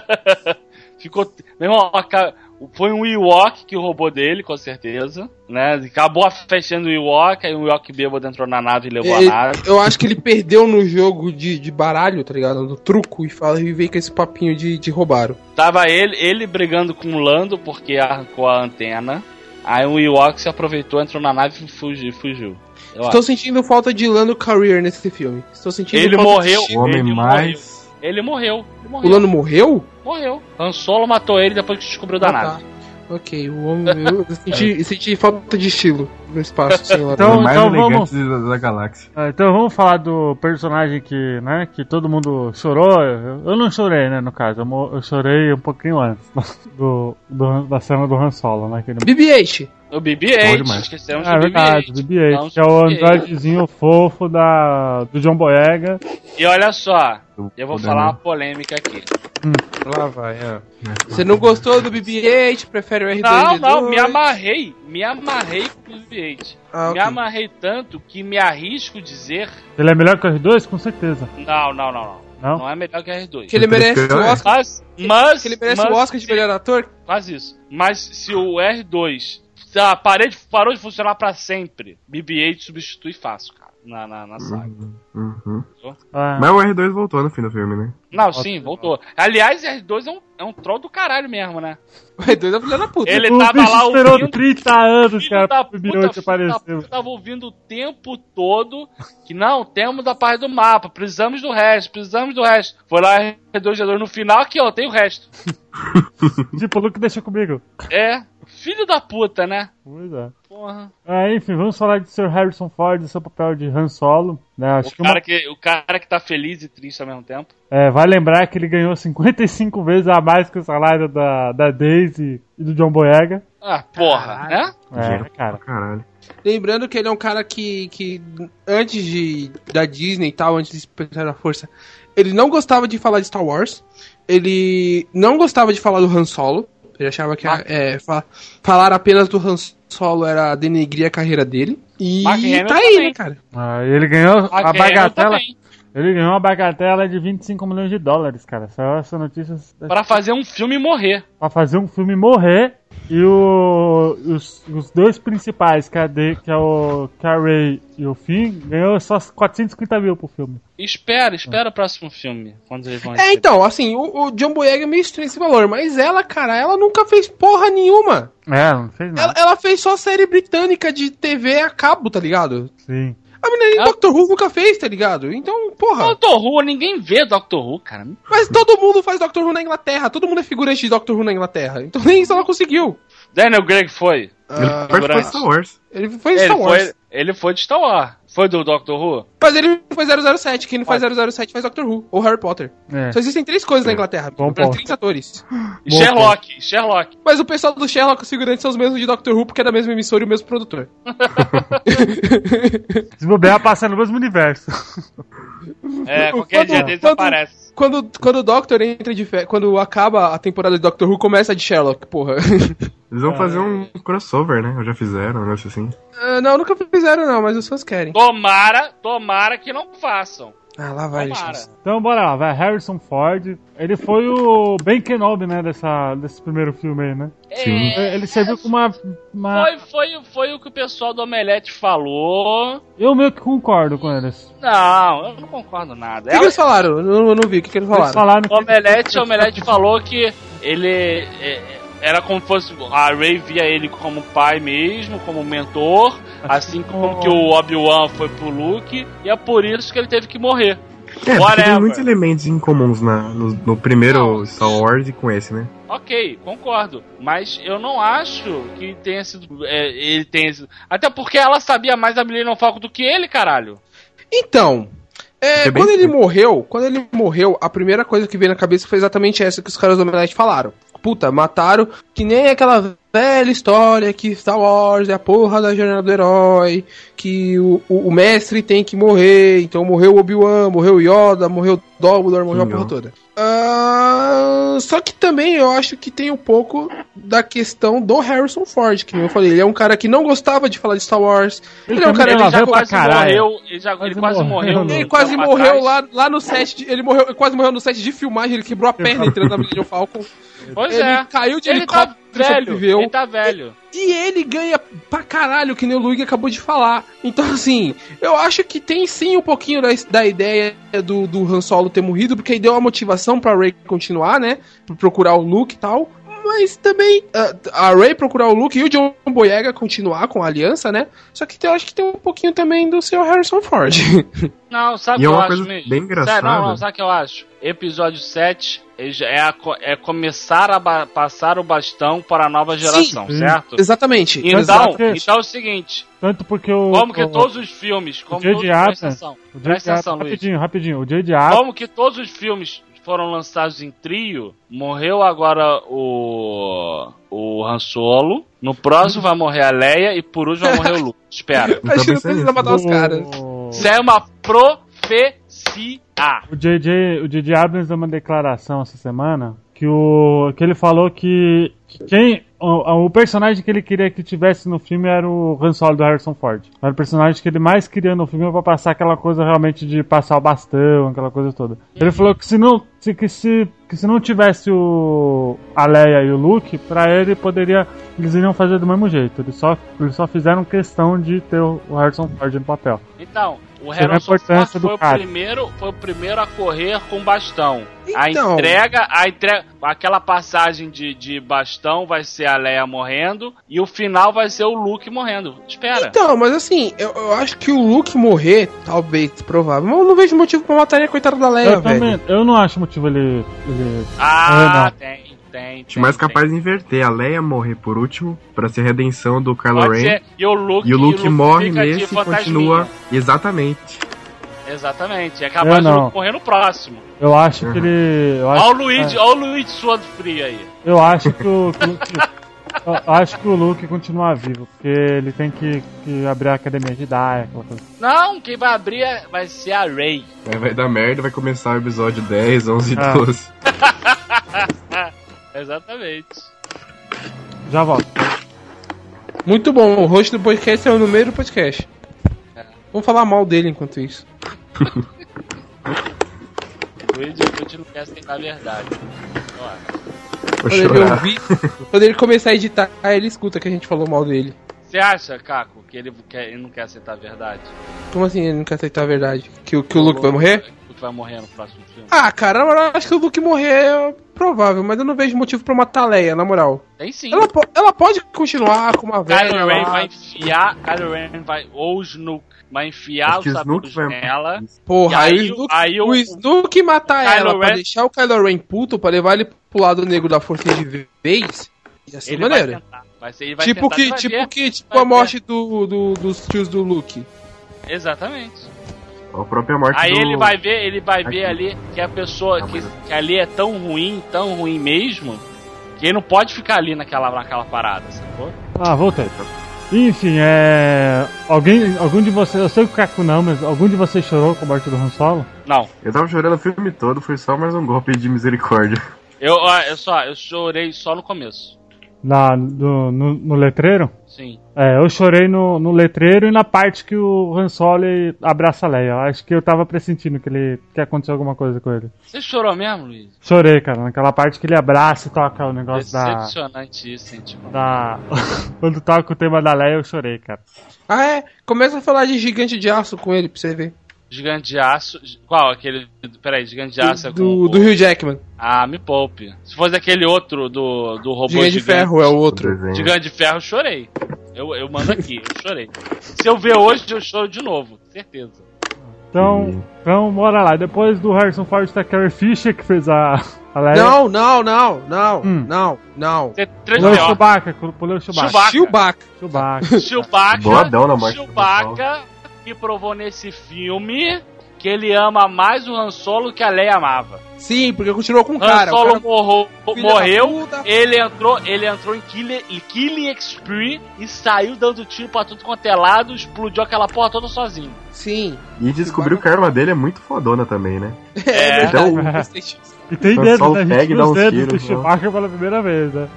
Ficou. Meu irmão, aca- foi um Ewok que roubou dele, com certeza. Né? Acabou fechando o Ewok, aí um Ewok bêbado entrou na nave e levou Ele- a nave. eu acho que ele perdeu no jogo de, de baralho, tá ligado? No truco, e, fala, e veio com esse papinho de, de roubaram. Tava ele, ele brigando com o Lando porque arrancou a antena. Aí um Ewok se aproveitou, entrou na nave e fugiu. fugiu. Eu Estou acho. sentindo falta de Lando Calrissian nesse filme. Estou sentindo Ele falta morreu. de... O homem Ele mais. Ele morreu. Ele O morreu. Lando morreu? Morreu. Han Solo matou ele depois que descobriu da Ah, nave. tá. Ok, o homem. Eu senti, eu senti falta de estilo no espaço, sem Lando. Então- o mais vamos- elegante da, da galáxia. Ah, então vamos falar do personagem que, né, que todo mundo chorou. Eu, eu não chorei, né, no caso. Eu, mo- eu chorei um pouquinho antes do, do- da cena do Han Solo, né? Que ele... B B oito. O B B Bom oito, demais. esquecemos Ah, do é B B verdade, oito. B B oito, Não, que é o B B oito. androidezinho fofo da, do John Boyega. E olha só, eu vou Poder, falar né? uma polêmica aqui. Lá vai, é. Você não gostou do B B oito? Prefere o R dois Não, D dois? não, me amarrei. Me amarrei com o B B oito. Ah, Me ok. amarrei tanto que me arrisco dizer. Ele é melhor que o R dois? Com certeza. Não, não, não, não. Não? Não é melhor que R dois. Que ele merece o Oscar. Mas, mas. Que ele merece mas, o Oscar de melhor ator? Faz isso. Mas se o R dois tá, parei de- parou de funcionar pra sempre, B B oito substitui fácil, cara, na, na, na saga. Uhum. Ah, Mas o R dois voltou no fim do filme, né? Não, sim, voltou. Aliás, R dois é um, é um troll do caralho mesmo, né? O R dois é filho da puta. Ele o tava bicho lá esperou ouvindo. trinta anos, Filho cara, da pro puta, B B oito filho da apareceu. puta, tava ouvindo o tempo todo que não, temos da parte do mapa, precisamos do resto, precisamos do resto. Foi lá R dois D dois no final, aqui ó, tem o resto. Tipo, o Luke deixa comigo. É, filho da puta, né? Pois é. Porra. Ah, enfim, vamos falar de Sir Harrison Ford e seu papel de Han Solo. Né? Acho O que uma- cara que, o cara que tá feliz e triste ao mesmo tempo. é, vai lembrar que ele ganhou cinquenta e cinco vezes a mais que o salário da, da Daisy e do John Boyega. Ah, porra, né? É, Dinheiro cara. pra caralho. Lembrando que ele é um cara que, que antes de da Disney e tal, antes de Despertar da Força, ele não gostava de falar de Star Wars. Ele não gostava de falar do Han Solo. Ele achava que Ah. é, fa- falar apenas do Han Solo era denegrir a carreira dele. E Mark Hamill tá aí, também. né, cara? Ah, ele ganhou Mark a Hamill bagatela. também. Ele ganhou uma bagatela de vinte e cinco milhões de dólares, cara. Saiu essa notícia. Pra fazer um filme e morrer. Pra fazer um filme morrer. E o, os, os dois principais, que é, a de, que é o que é a Rey e o Finn, ganhou só quatrocentos e cinquenta mil pro filme. Espera, espera o próximo filme. Quando eles vão É, então, assim, o, o John Boyega é meio estranho esse valor, mas ela, cara, ela nunca fez porra nenhuma. É, não fez nada. Ela, ela fez só série britânica de T V a cabo, tá ligado? Sim. A menina Ela- Doctor Who nunca fez, tá ligado? Então, porra. Doctor Who, ninguém vê Doctor Who, cara. Mas todo mundo faz Doctor Who na Inglaterra, todo mundo é figurante de Doctor Who na Inglaterra. Então nem isso ela conseguiu. Daniel Craig foi. Ele Ah, participou de Star Wars. Ele foi Ele Star Wars. foi, ele foi de Star Wars. Foi do Doctor Who? Mas ele foi zero zero sete, quem não faz zero zero sete faz Doctor Who, ou Harry Potter. É. Só existem três coisas na Inglaterra, Bom pra ponto. três atores. E Sherlock, Sherlock. Mas o pessoal do Sherlock, os figurantes são os mesmos de Doctor Who, porque é da mesma emissora e o mesmo produtor. Se bobear, passa no mesmo universo. É, qualquer dia deles aparece. Quando, quando o Doctor entra de férias, quando acaba a temporada de Doctor Who, começa a de Sherlock, porra. Eles vão fazer um crossover, né? Ou já fizeram, um negócio assim. Ah, não, nunca fizeram não, mas os fãs querem. Tomara, tomara que não façam. Ah, lá vai, Tomara. gente. Então bora lá, vai. Harrison Ford. Ele foi o Ben Kenobi, né, dessa, desse primeiro filme aí, né? Sim. Ele serviu com uma... uma... Foi, foi, foi o que o pessoal do Omelete falou. Eu meio que concordo com eles. Não, eu não concordo nada. O que, que eles falaram? Eu não, eu não vi, o que, que eles Eles falaram? falaram O Omelete, o Omelete falou que ele é, era como fosse. A Rey via ele como pai mesmo, como mentor, assim como que o Obi-Wan foi pro Luke, e é por isso que ele teve que morrer. É, porque Whatever. tem muitos elementos incomuns na, no, no primeiro Não. Star Wars e com esse, né? Ok, concordo. Mas eu não acho que tenha sido. É, ele tenha sido. Até porque ela sabia mais da Millennium Falcon do que ele, caralho. Então, é, É bem quando ele estranho. morreu, quando ele morreu, a primeira coisa que veio na cabeça foi exatamente essa que os caras do Omelete falaram. Puta, mataram, que nem aquela velha história que Star Wars é a porra da jornada do herói, que o, o, o mestre tem que morrer, então morreu o Obi-Wan, morreu o Yoda, morreu o Dumbledore, morreu Sim, a porra ó. toda. Ah, só que também eu acho que tem um pouco da questão do Harrison Ford, que nem eu falei, ele é um cara que não gostava de falar de Star Wars, ele, é um cara também Ele já veio pra quase caralho. morreu. Ele, já, ele Quase quase morreu, morreu. né? Ele no quase tempo morreu atrás. lá, lá no set. De, ele morreu, ele quase morreu no set de filmagem. Ele quebrou a perna entrando na Millennium Falcon. Pois ele é. caiu de Ele tá helicóptero, velho. sobreviveu. Ele tá velho. E ele ganha pra caralho, que nem o Luigi acabou de falar. Então, assim, eu acho que tem sim um pouquinho da, da ideia do, do Han Solo ter morrido, porque aí deu uma motivação pra Rey continuar, né? Pra procurar o Luke e tal. Mas também a, a Rey procurar o Luke e o John Boyega continuar com a aliança, né? Só que eu acho que tem um pouquinho também do senhor Harrison Ford. Não, sabe o E que é eu uma acho coisa mesmo? bem engraçada. Sério, não, não, sabe o que eu acho? Episódio sete ele já é, a co- é começar a ba- passar o bastão para a nova geração, Sim. certo? Exatamente. Então, Exatamente. então é o seguinte, Tanto porque o... como que o, todos os filmes, como J J todos, presta Abrams- atenção, o J J presta atenção, Abrams- Luiz. Rapidinho, rapidinho. O J J Abrams... Como que todos os filmes foram lançados em trio, morreu agora o o Han Solo, no próximo vai morrer a Leia e por último vai morrer o Luke. Espera. Eu tô Acho que não pensando precisa nisso. matar os caras. O... Isso é uma profecia. O J J, o J J Abrams deu uma declaração essa semana que o que ele falou que quem o, o personagem que ele queria que tivesse no filme era o Han Solo do Harrison Ford. Era o personagem que ele mais queria no filme pra passar aquela coisa realmente de passar o bastão, aquela coisa toda. Ele falou que se não se, que se que se não tivesse o a Leia e o Luke, pra ele poderia eles iriam fazer do mesmo jeito. Eles só eles só fizeram questão de ter o Harrison Ford no papel. Então, o Seria a Harrison Ford importância do foi o cara. primeiro, foi o primeiro a correr com bastão. A Então. entrega, a entrega, aquela passagem de, de bastão vai ser a Leia morrendo e o final vai ser o Luke morrendo. Espera. Então, mas assim, eu, eu acho que o Luke morrer, talvez, provável. Mas eu não vejo motivo pra matar a coitada da Leia, Eu velho. também, eu não acho motivo ele, ele Ah, não. tem, tem. Acho mais tem, capaz de inverter a Leia morrer por último, pra ser a redenção do Kylo Pode Ren. ser. E o Luke, E o Luke morre fica de nesse e fantasminha. continua. Exatamente. Exatamente. É capaz Eu de não. Luke morrer no próximo. Eu acho Uhum. que ele. Eu acho, Olha o Luigi, olha o Luigi suando frio aí. eu acho que o, que o Luke. Eu acho que o Luke continua vivo, porque ele tem que, que abrir a academia de Jedi, aquela coisa. Não, quem vai abrir é- vai ser a Rey. Aí vai dar merda, vai começar o episódio dez, onze e Ah. doze. Exatamente. Já volto. Muito bom, o host do podcast é o no meio do podcast. Vamos falar mal dele enquanto isso. O Luigi, o Luigi não quer aceitar a verdade. Olha. Vou Quando ele, chorar. ouvir, quando ele começar a editar, ele escuta que a gente falou mal dele. Você acha, Caco, que ele, quer, ele não quer aceitar a verdade? Como assim ele não quer aceitar a verdade? Que, o- que o Luke vai morrer? O Luke vai morrer no próximo filme? Ah, cara, eu acho que o Luke morrer é provável, mas eu não vejo motivo pra matar a Leia, na moral. Tem sim. Ela, po- ela pode continuar com uma velha Kylo Ren lá. vai enfiar, Kylo Ren vai, ou o Snoke, vai enfiar Acho os que o sabores Snoke vai- nela. Porra, E aí, aí o Snoke, aí o o- Snoke matar Kylo ela pra Ren- deixar o Kylo Ren puto, pra levar ele pro lado negro da força de vez, ia ser Ele vai maneiro. tentar. Vai ser, ele vai Tipo tentar, você que, vai tipo ver. que, tipo vai a morte do, do- dos tios do Luke. Exatamente. A própria morte Aí do... ele vai ver, ele vai ver Aqui. ali que a pessoa, Não, que, mas- que ali é tão ruim, tão ruim mesmo, que ele não pode ficar ali naquela, naquela parada, sacou? Ah, voltei. Enfim, é. Alguém. Algum de vocês. Eu sei que o Caco não, mas algum de vocês chorou com a morte do Han Solo? Não. Eu tava chorando o filme todo, foi só mais um golpe de misericórdia. Eu, ó, eu só, eu chorei só no começo. Lá do, no, no letreiro? Sim. É, eu chorei no, no letreiro e na parte que o Han Solo ele abraça a Leia. Eu acho que eu tava pressentindo que ele que aconteceu alguma coisa com ele. Você chorou mesmo, Luiz? Chorei, cara, naquela parte que ele abraça e toca o negócio da. Decepcionante isso, hein, tipo. da... Quando toca o tema da Leia, eu chorei, cara. Ah, é? Começa a falar de gigante de aço com ele pra você ver. Gigante de aço. Qual? Aquele. Peraí, gigante de aço é com. Do, o- do Hugh Jackman. Ah, me poupe. Se fosse aquele outro do, do robô Gigante de ferro é o outro. Desenho. Gigante de ferro, eu chorei. Eu, eu mando aqui, eu chorei. Se eu ver hoje, eu choro de novo, certeza. Então, então, bora lá. Depois do Harrison Ford tá Carrie Fisher, que fez a, a Leia. Não, não, não, não, Hum. não, não. Você Pulou o três Chewbacca, pulou o Chewbacca. Chewbacca. Chewbacca. Chewbacca. Chewbacca, Boladão na morte do Chewbacca que provou nesse filme que ele ama mais o Han Solo que a Leia amava. Sim, porque continuou com o Han cara. o Solo cara morrou, filha morreu, da puta. ele entrou, ele entrou em Killing, Killing Spree e saiu dando tiro pra tudo quanto é lado, explodiu aquela porra toda sozinho. Sim. E descobriu que a arma dele é muito fodona também, né? É, Então, verdade. E tem Han dedo, Solo né? A pega gente e viu dá os uns dedos tiros, do né? Chewbacca pela primeira vez, né?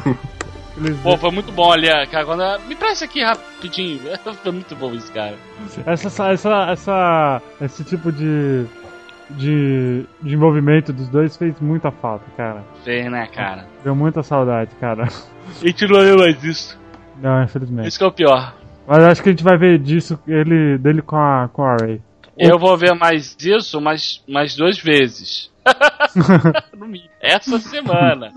Aqueles Pô, foi muito bom ali, cara. Quando ela- me presta aqui rapidinho. Foi muito bom isso, cara. Essa, essa, essa, esse tipo de, de, de envolvimento dos dois fez muita falta, cara. Fez, né, cara? Deu muita saudade, cara. A gente não lembra mais disso. Não, infelizmente. Isso que é o pior. Mas acho que a gente vai ver disso, ele, dele com a, com a Rey. Eu vou ver mais disso mais, mais duas vezes. No mínimo. Essa semana.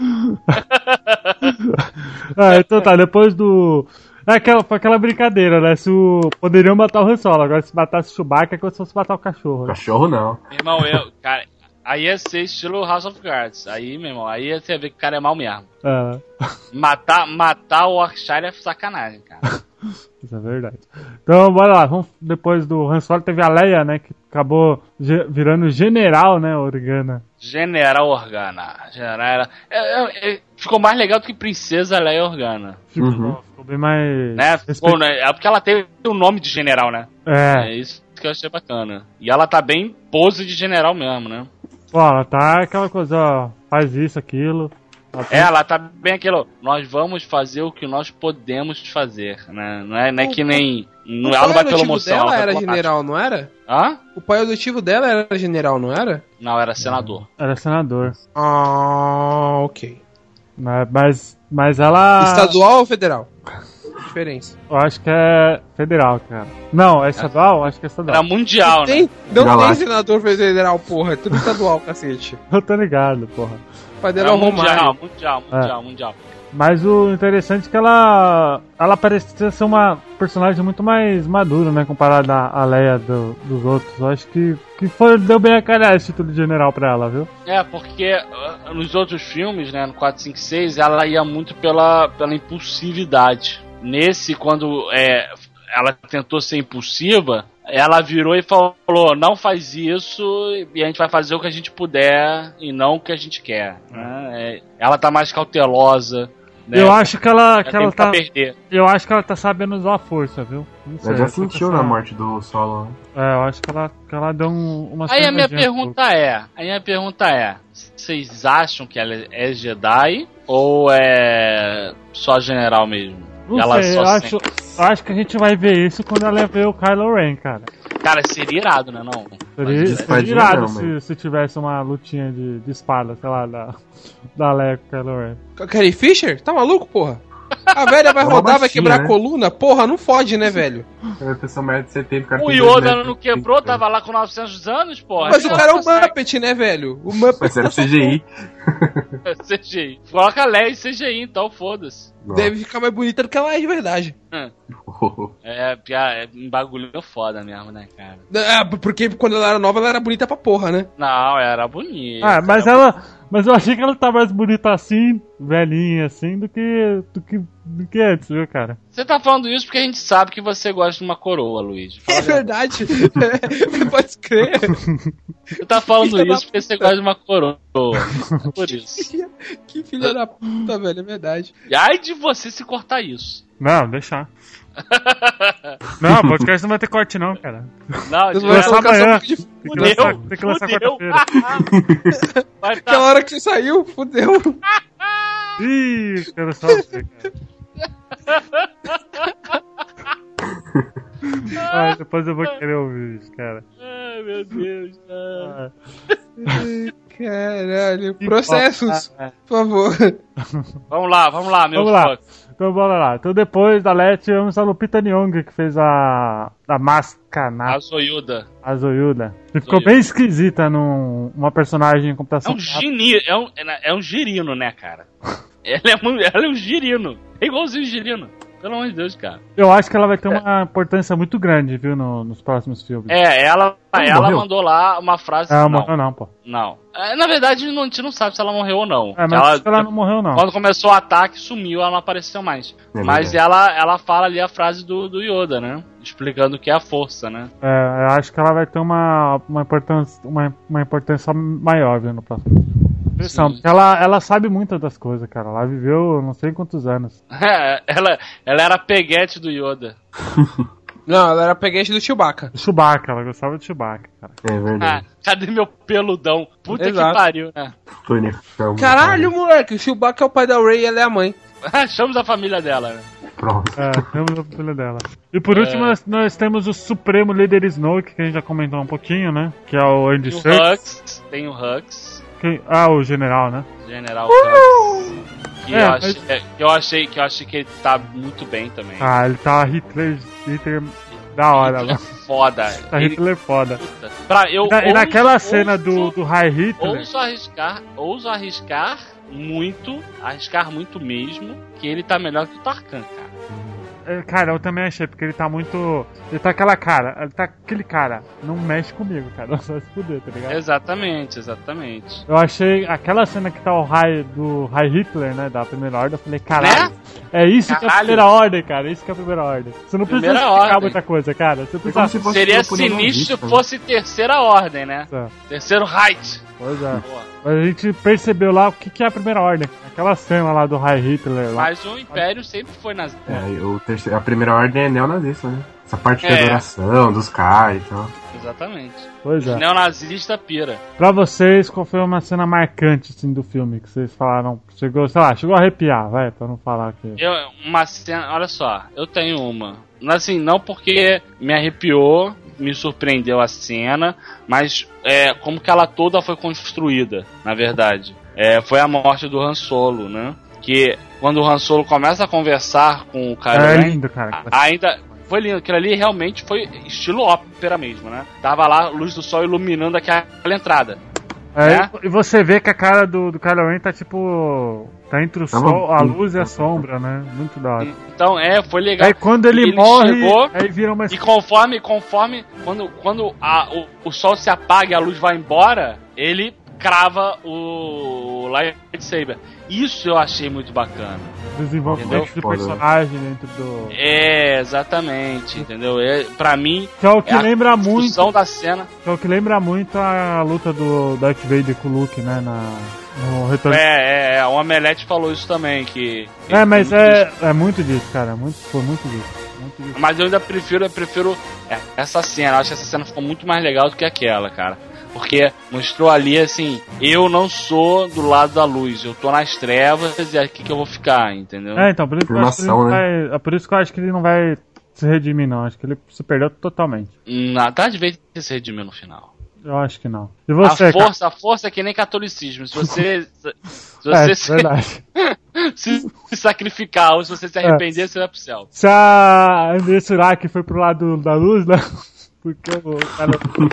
Ah, então tá, depois do... É aquela, foi aquela brincadeira, né? Se o... Poderiam matar o Han Solo, agora se matasse o Chewbacca é como se fosse matar o cachorro. Né? Cachorro não. Meu irmão, eu, cara, aí ia ser estilo House of Cards. Aí, meu irmão, aí você ia ver que o cara é mal mesmo. É, Matar, matar o Yorkshire é sacanagem, cara. isso é verdade. Então, bora lá. Vamos, depois do Han Solo teve a Leia, né? Que acabou ge- virando general, né? Organa. General Organa. General, é, é, é, ficou mais legal do que Princesa Leia Organa. Ficou, Uhum. ficou bem mais... Né? respe- Ficou, né? É porque ela tem o nome de general, né? É, É isso que eu achei bacana. E ela tá bem pose de general mesmo, né? pô, ela tá aquela coisa, ó, faz isso, aquilo. Ela tá- É, ela tá bem aquilo. Nós vamos fazer o que nós podemos fazer, né? Não é, não é que nem. Não, O ela não pai vai pela adotivo emoção. dela ela vai era pela general, não era? tática. Hã? O pai adotivo dela era general, não era? Não, era senador. Era senador. Ah, ok. Mas, mas, mas ela... Estadual ou federal? Diferença. Eu acho que é federal, cara. Não, é estadual? Eu acho que é estadual. Era mundial, né? Tem, não tem Galáctica. senador federal, porra. É tudo estadual, cacete. Eu tô ligado, porra. O pai dela é Era o mundial, Romário. mundial, mundial, mundial. Mas o interessante é que ela ela parecia ser uma personagem muito mais madura, né, comparada à Leia do, dos outros. Eu acho que, que foi, deu bem a calhar esse título de general pra ela, viu? É, porque uh, nos outros filmes, né, no quatro, cinco, seis, ela ia muito pela, pela impulsividade. Nesse, quando é, ela tentou ser impulsiva, ela virou e falou, não faz isso e a gente vai fazer o que a gente puder e não o que a gente quer. Né? É, ela tá mais cautelosa. Né? Eu acho que ela, Ela que tem ela pra tá. perder. Eu acho que ela tá sabendo usar a força, viu? Não sei, Eu já eu tô com sentiu essa- na morte do Solo. É, eu acho que ela, que ela deu um, uma Aí a minha cervejinha, pergunta é, a minha pergunta é, vocês acham que ela é Jedi ou é só general mesmo? Não ela sei, só eu acho, sente. eu acho que a gente vai ver isso quando ela ver o Kylo Ren, cara. Cara, seria irado, né? Não. Seria, de seria espadinha irado não, se, mas- se tivesse uma lutinha de, de espada, sei lá, da, da Leia com o Kylo Ren. Carrie Fisher? Tá maluco, porra? A velha vai É uma rodar, vai baixinha, quebrar né? a coluna? Porra, não fode, né, velho? A pessoa mais de setenta, o cara O tem dois Yoda metros, não tem quebrou, que- tava lá com novecentos anos, porra. Mas o Ele cara é um consegue. Muppet, né, velho? O Muppet Mas era tá C G I. C G I. Coloca a Leia em C G I, então, foda-se. deve ficar mais bonita do que ela é de verdade. É, pia- é um bagulho foda mesmo, né, cara? Ah, porque quando ela era nova, ela era bonita pra porra, né? Não, era bonito. Ah, mas era ela. Mas eu achei que ela tá mais bonita assim, velhinha assim, do que. do que. do que antes, viu, cara? Você tá falando isso porque a gente sabe que você gosta de uma coroa, Luiz. Fala É a verdade. verdade. É, pode crer. Você tá falando Filha da isso porque você gosta de uma coroa. É por isso. Que filha da puta, velho, é verdade. E ai de você se cortar isso. Não, deixar. Não, o podcast não vai ter corte, não, cara. Não, Eu de vou lançar colocar só um amanhã. pouco de Tem que Fudeu, lançar, tem que lançar fudeu. quarta-feira. Vai tá- Aquela hora que você saiu, fudeu. Ih, quero só ver, cara. Ai, depois eu vou querer ouvir isso, cara. Ai, meu Deus. Ah. Ah, Caralho. Processos, Ah, por favor. Vamos lá, vamos lá, meu Vamos lá. fuck. Então bora lá. Então depois da Leti, tivemos a Lupita Nyong'o, que fez a. a máscara, A Zoiuda. a Zoiuda. E ficou Zoiuda. bem esquisita num uma personagem em É computação. um gini, é um, é um girino, né, cara? Ela é, muito- ela é um girino. É igualzinho um girino. Pelo amor de Deus, cara. Eu acho que ela vai ter uma importância muito grande, viu, no- nos próximos filmes. É, ela, Ela ela morreu? mandou lá uma frase. Ela não, morreu não, pô. não. É, na verdade, não- a gente não sabe se ela morreu ou não. É, mas ela, acho que ela não morreu não. Quando começou o ataque, sumiu, ela não apareceu mais. É Mas verdade. ela, ela fala ali a frase do, do Yoda, né? Explicando o que é a força, né? É, eu acho que ela vai ter uma, uma, importância, uma, uma importância maior, viu, no próximo. Impressão, Sim. porque ela, ela sabe muito das coisas, cara. Ela viveu não sei quantos anos. É, ela, ela era a peguete do Yoda. Não, ela era peguete do Chewbacca. Chewbacca, ela gostava de Chewbacca, cara. É Ah, verdade. cadê meu peludão? Puta Exato. que pariu, né? Tony Felma. Caralho, moleque, o Chewbacca é o pai da Rey e ela é a mãe. Achamos a família dela, né? Pronto. É, temos a filha dela. E por último, nós, nós temos o Supremo Líder Snoke, que a gente já comentou um pouquinho, né? Que é o Andy Tem o Serkis. Hux, tem o Hux, Que- Ah, o general, né? General Hux. Que, É, eu mas- achei, é, que eu achei que eu achei que ele tá muito bem também. Ah, ele tá Hitler, Hitler da hora, Hitler mano. é foda. Tá Ele- Hitler foda. puta. Pra, eu E, na- e ouso- naquela cena ouso- do, do High Hitler, Ouso arriscar, ouso arriscar muito, arriscar muito mesmo, que ele tá melhor que o Tarkan, cara. é, cara, eu também achei, porque ele tá muito. Ele tá aquela cara, ele tá aquele cara, não mexe comigo, cara, só se fuder, tá ligado? Exatamente, exatamente. Eu achei aquela cena que tá o High do High Hitler, né, da Primeira Ordem, eu falei, caralho, é isso que é a Caralho. Primeira Ordem, cara, isso que é a Primeira Ordem. Você não precisa Primeira explicar Ordem. muita coisa, cara, você É como precisa... se fosse Seria grupo sinistro se nazista, né? fosse terceira ordem, né? Terceiro Reich. Pois é. Boa. Mas a gente percebeu lá o que, que é a Primeira Ordem. Aquela cena lá do High Hitler lá. Mas o Império sempre foi nas. É, o terceiro, a primeira ordem é neonazista, né? Essa parte de É. adoração, dos caras e tal. Exatamente. Pois é. Neonazista pira. Pra vocês, qual foi uma cena marcante assim, do filme que vocês falaram? Chegou, sei lá, chegou a arrepiar, vai, pra não falar aqui. Eu, uma cena, olha só, eu tenho uma. Assim, não porque me arrepiou, me surpreendeu a cena, mas é, como que ela toda foi construída, na verdade. É, foi a morte do Han Solo, né? Que quando o Han Solo começa a conversar com o Kylo É Ren, lindo, cara. ainda foi lindo. Aquilo ali realmente foi estilo ópera mesmo, né? Tava lá a luz do sol iluminando aquela entrada. É, né? E você vê que a cara do, do Kylo Ren tá tipo. Tá entre o Tava- sol, a luz e a sombra, né? Muito da hora. Então, é, foi legal. Aí quando ele, Ele morre, chegou aí vira uma. E conforme, conforme, quando, quando a, o, o sol se apaga e a luz vai embora, ele crava o lightsaber. Isso eu achei muito bacana. Desenvolvimento Entendeu? de personagem dentro do. É, exatamente, entendeu? É, pra mim, Que é o que é a lembra muito. construção da cena. Que é o que lembra muito a luta do Darth Vader com o Luke, né? Na, no retorno. É, é, o Omelete falou isso também, que... É, mas é, é muito disso, cara. É muito, foi muito disso. Muito disso. Mas eu ainda prefiro, eu prefiro é, essa cena. Eu acho que essa cena ficou muito mais legal do que aquela, cara. Porque mostrou ali, assim, eu não sou do lado da luz, eu tô nas trevas e é aqui que eu vou ficar, entendeu? É, então, por isso, que eu acho que ele não Afirmação, vai, é por isso que eu acho que ele não vai se redimir, não. Acho que ele se perdeu totalmente. Na Darth Vader se redimiu no final. Eu acho que não. E você, a força, a força é que nem catolicismo. Se você, se você é, se, verdade. se sacrificar ou se você se arrepender, é. você vai pro céu. Se a André Surak foi pro lado da luz, né? Porque o cara...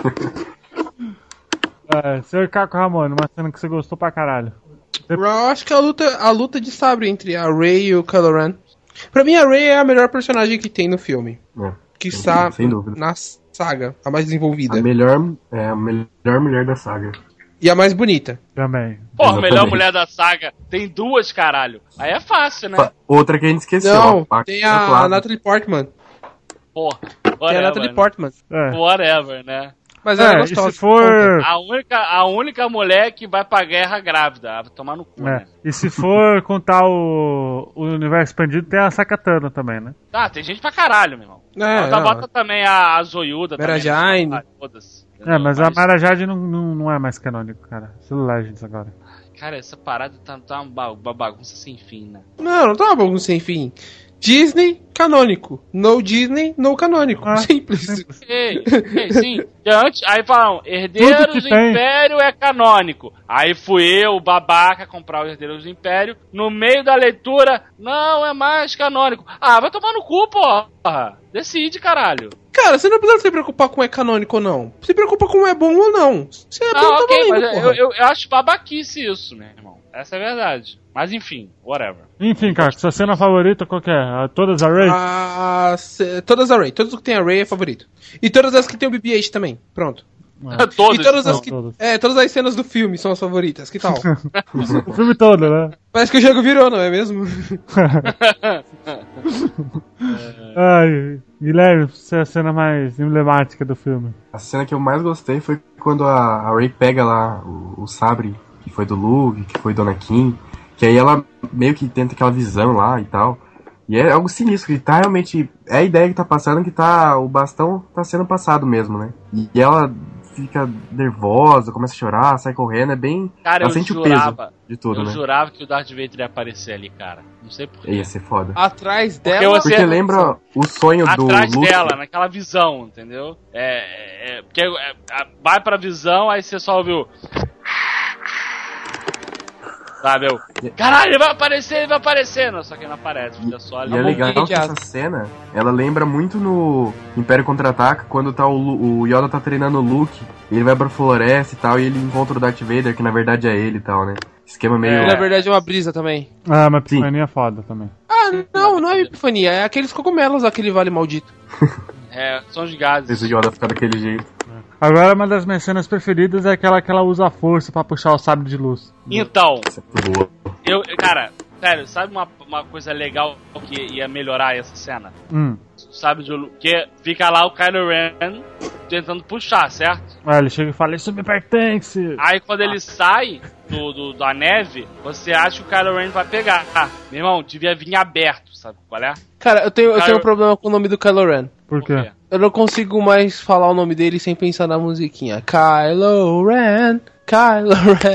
é, senhor Caco Ramon, uma cena que você gostou pra caralho. Eu acho que a luta, a luta de sabre entre a Rey e o Kylo Ren. Pra mim, a Rey é a melhor personagem que tem no filme. É, que está sem dúvida. na saga, a mais desenvolvida. A melhor, é, a melhor mulher da saga. E a mais bonita. Também. Porra, a melhor mulher da saga. Tem duas, caralho. Aí é fácil, né? Outra que a gente esqueceu. Não, a tem a, claro. a Natalie Portman. Porra, tem a Natalie né? Portman. É. Whatever, né? Mas ela é, é gostosa. E se for... A única, a única mulher que vai pra guerra grávida. Vai tomar no cu, É. né? E se for contar o, o universo expandido, tem a Sakatana também, né? Ah, tem gente pra caralho, meu irmão. É, bota, não. bota também a, a Zoiuda. Mara também, Jane. né? Ah, foda-se. É, mas a Mara Jade não, não, não é mais canônico, cara. Isso é Legends agora. Cara, essa parada tá, tá uma ba- bagunça sem fim, né? Não, não tá uma bagunça sem fim. Disney, canônico. No Disney, no canônico. Ah, simples. simples. Ei, ei, sim. E antes, aí falam, Herdeiros Tudo que do tem. Império é canônico. Aí fui eu, o babaca, comprar o Herdeiros do Império. No meio da leitura, não é mais canônico. Ah, vai tomar no cu, porra. Decide, caralho. Cara, você não precisa se preocupar com é canônico ou não. Se preocupa com é bom ou não. Se é bom, Ah, tá ok, valendo, mas porra. eu, eu, eu acho babaquice isso, meu irmão. Essa é a verdade. Mas enfim, whatever. Enfim, cara, sua cena favorita qual que é? A- Todas a Rey? Ah, se- todas a Rey. Todas que tem a Rey é favorito. E todas as que tem o B B oito também. Pronto. Todas. E todas as Não, que. todas. É, todas as cenas do filme são as favoritas. Que tal? O filme todo, né? Parece que o jogo virou, não é mesmo? Ai, Guilherme, você é a cena mais emblemática do filme. A cena que eu mais gostei foi quando a, a Rey pega lá o, o sabre, que foi do Luke, que foi do Anakin, que aí ela meio que tenta aquela visão lá e tal. E é algo sinistro, que tá realmente... É a ideia que tá passando, que tá o bastão tá sendo passado mesmo, né? E, e ela fica nervosa, começa a chorar, sai correndo, é bem... Cara, ela eu sente jurava, o peso de tudo, eu né? jurava que o Darth Vader ia aparecer ali, cara. Não sei porquê. Ia ser foda. Atrás Porque dela. você- Porque lembra o sonho do Atrás Luke... dela, naquela visão, entendeu? É, é, porque é, é, vai pra visão, aí você só ouviu... Sabe, eu... Caralho, ele vai aparecer, ele vai aparecer! Não, só que ele não aparece, fica só ali. E é legal bom, que essa cena, ela lembra muito no Império Contra-Ataca, quando tá o, Lu- o Yoda tá treinando o Luke, e ele vai pra floresta e tal, e ele encontra o Darth Vader, que na verdade é ele e tal, né? Esquema meio... É. Na verdade é uma brisa também. Ah, mas Sim. Epifania é foda também. Ah, não, não é epifania. É aqueles cogumelos, aquele vale maldito. É, são os Fez gases. o Yoda ficar daquele jeito. Agora, uma das minhas cenas preferidas é aquela que ela usa a força pra puxar o sábio de luz. Então, Isso é muito boa. eu, cara, sério, sabe uma, uma coisa legal que ia melhorar essa cena? Hum. Sabe, de que fica lá o Kylo Ren tentando puxar, certo? Aí ele chega e fala, isso me pertence. Aí quando ele sai do, do- da neve, você acha que o Kylo Ren vai pegar. Ah, meu irmão, devia vir aberto, sabe qual é? Cara, eu tenho, eu Kylo- tenho um problema com o nome do Kylo Ren. Por quê? Eu não consigo mais falar o nome dele sem pensar na musiquinha. Kylo Ren, Kylo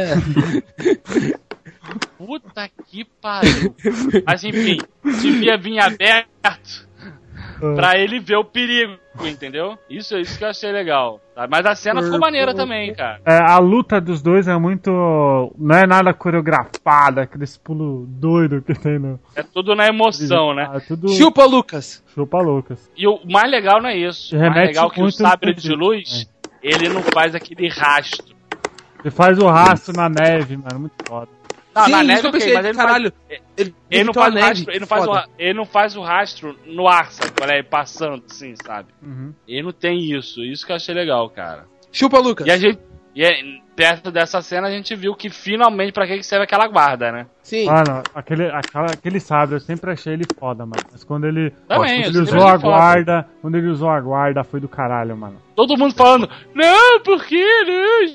Ren. Puta que pariu. Mas enfim, devia vir aberto pra ele ver o perigo, entendeu? Isso é isso que eu achei legal. Tá? Mas a cena ficou maneira também, cara. É, a luta dos dois é muito... Não é nada coreografada, aqueles pulos doidos que tem no... É tudo na emoção, né? Ah, tudo Chupa, Lucas. chupa Lucas. E o mais legal não é isso. O mais Remete legal é que o muito no sabre de sentido. luz, ele não faz aquele rastro. Ele faz o rastro na neve, mano, muito foda. Não, Sim, na isso neve, que eu ok, pensei, mas ele não caralho. faz, Ele, ele não evitou faz a o neve, rastro, ele não faz o, foda. ra- ele não faz o rastro no ar, sabe? Qual é? Passando assim, sabe? Uhum. Ele não tem isso. Isso que eu achei legal, cara. Chupa, Lucas. E a gente. E é- perto dessa cena a gente viu que finalmente pra que que serve aquela guarda, né? Sim. Mano, aquele, aquela, aquele sabre, eu sempre achei ele foda, mano. Mas quando ele, Também, quando eu ele sempre usou a achei foda. guarda, quando ele usou a guarda, foi do caralho, mano. Todo mundo falando, não, por quê? Não,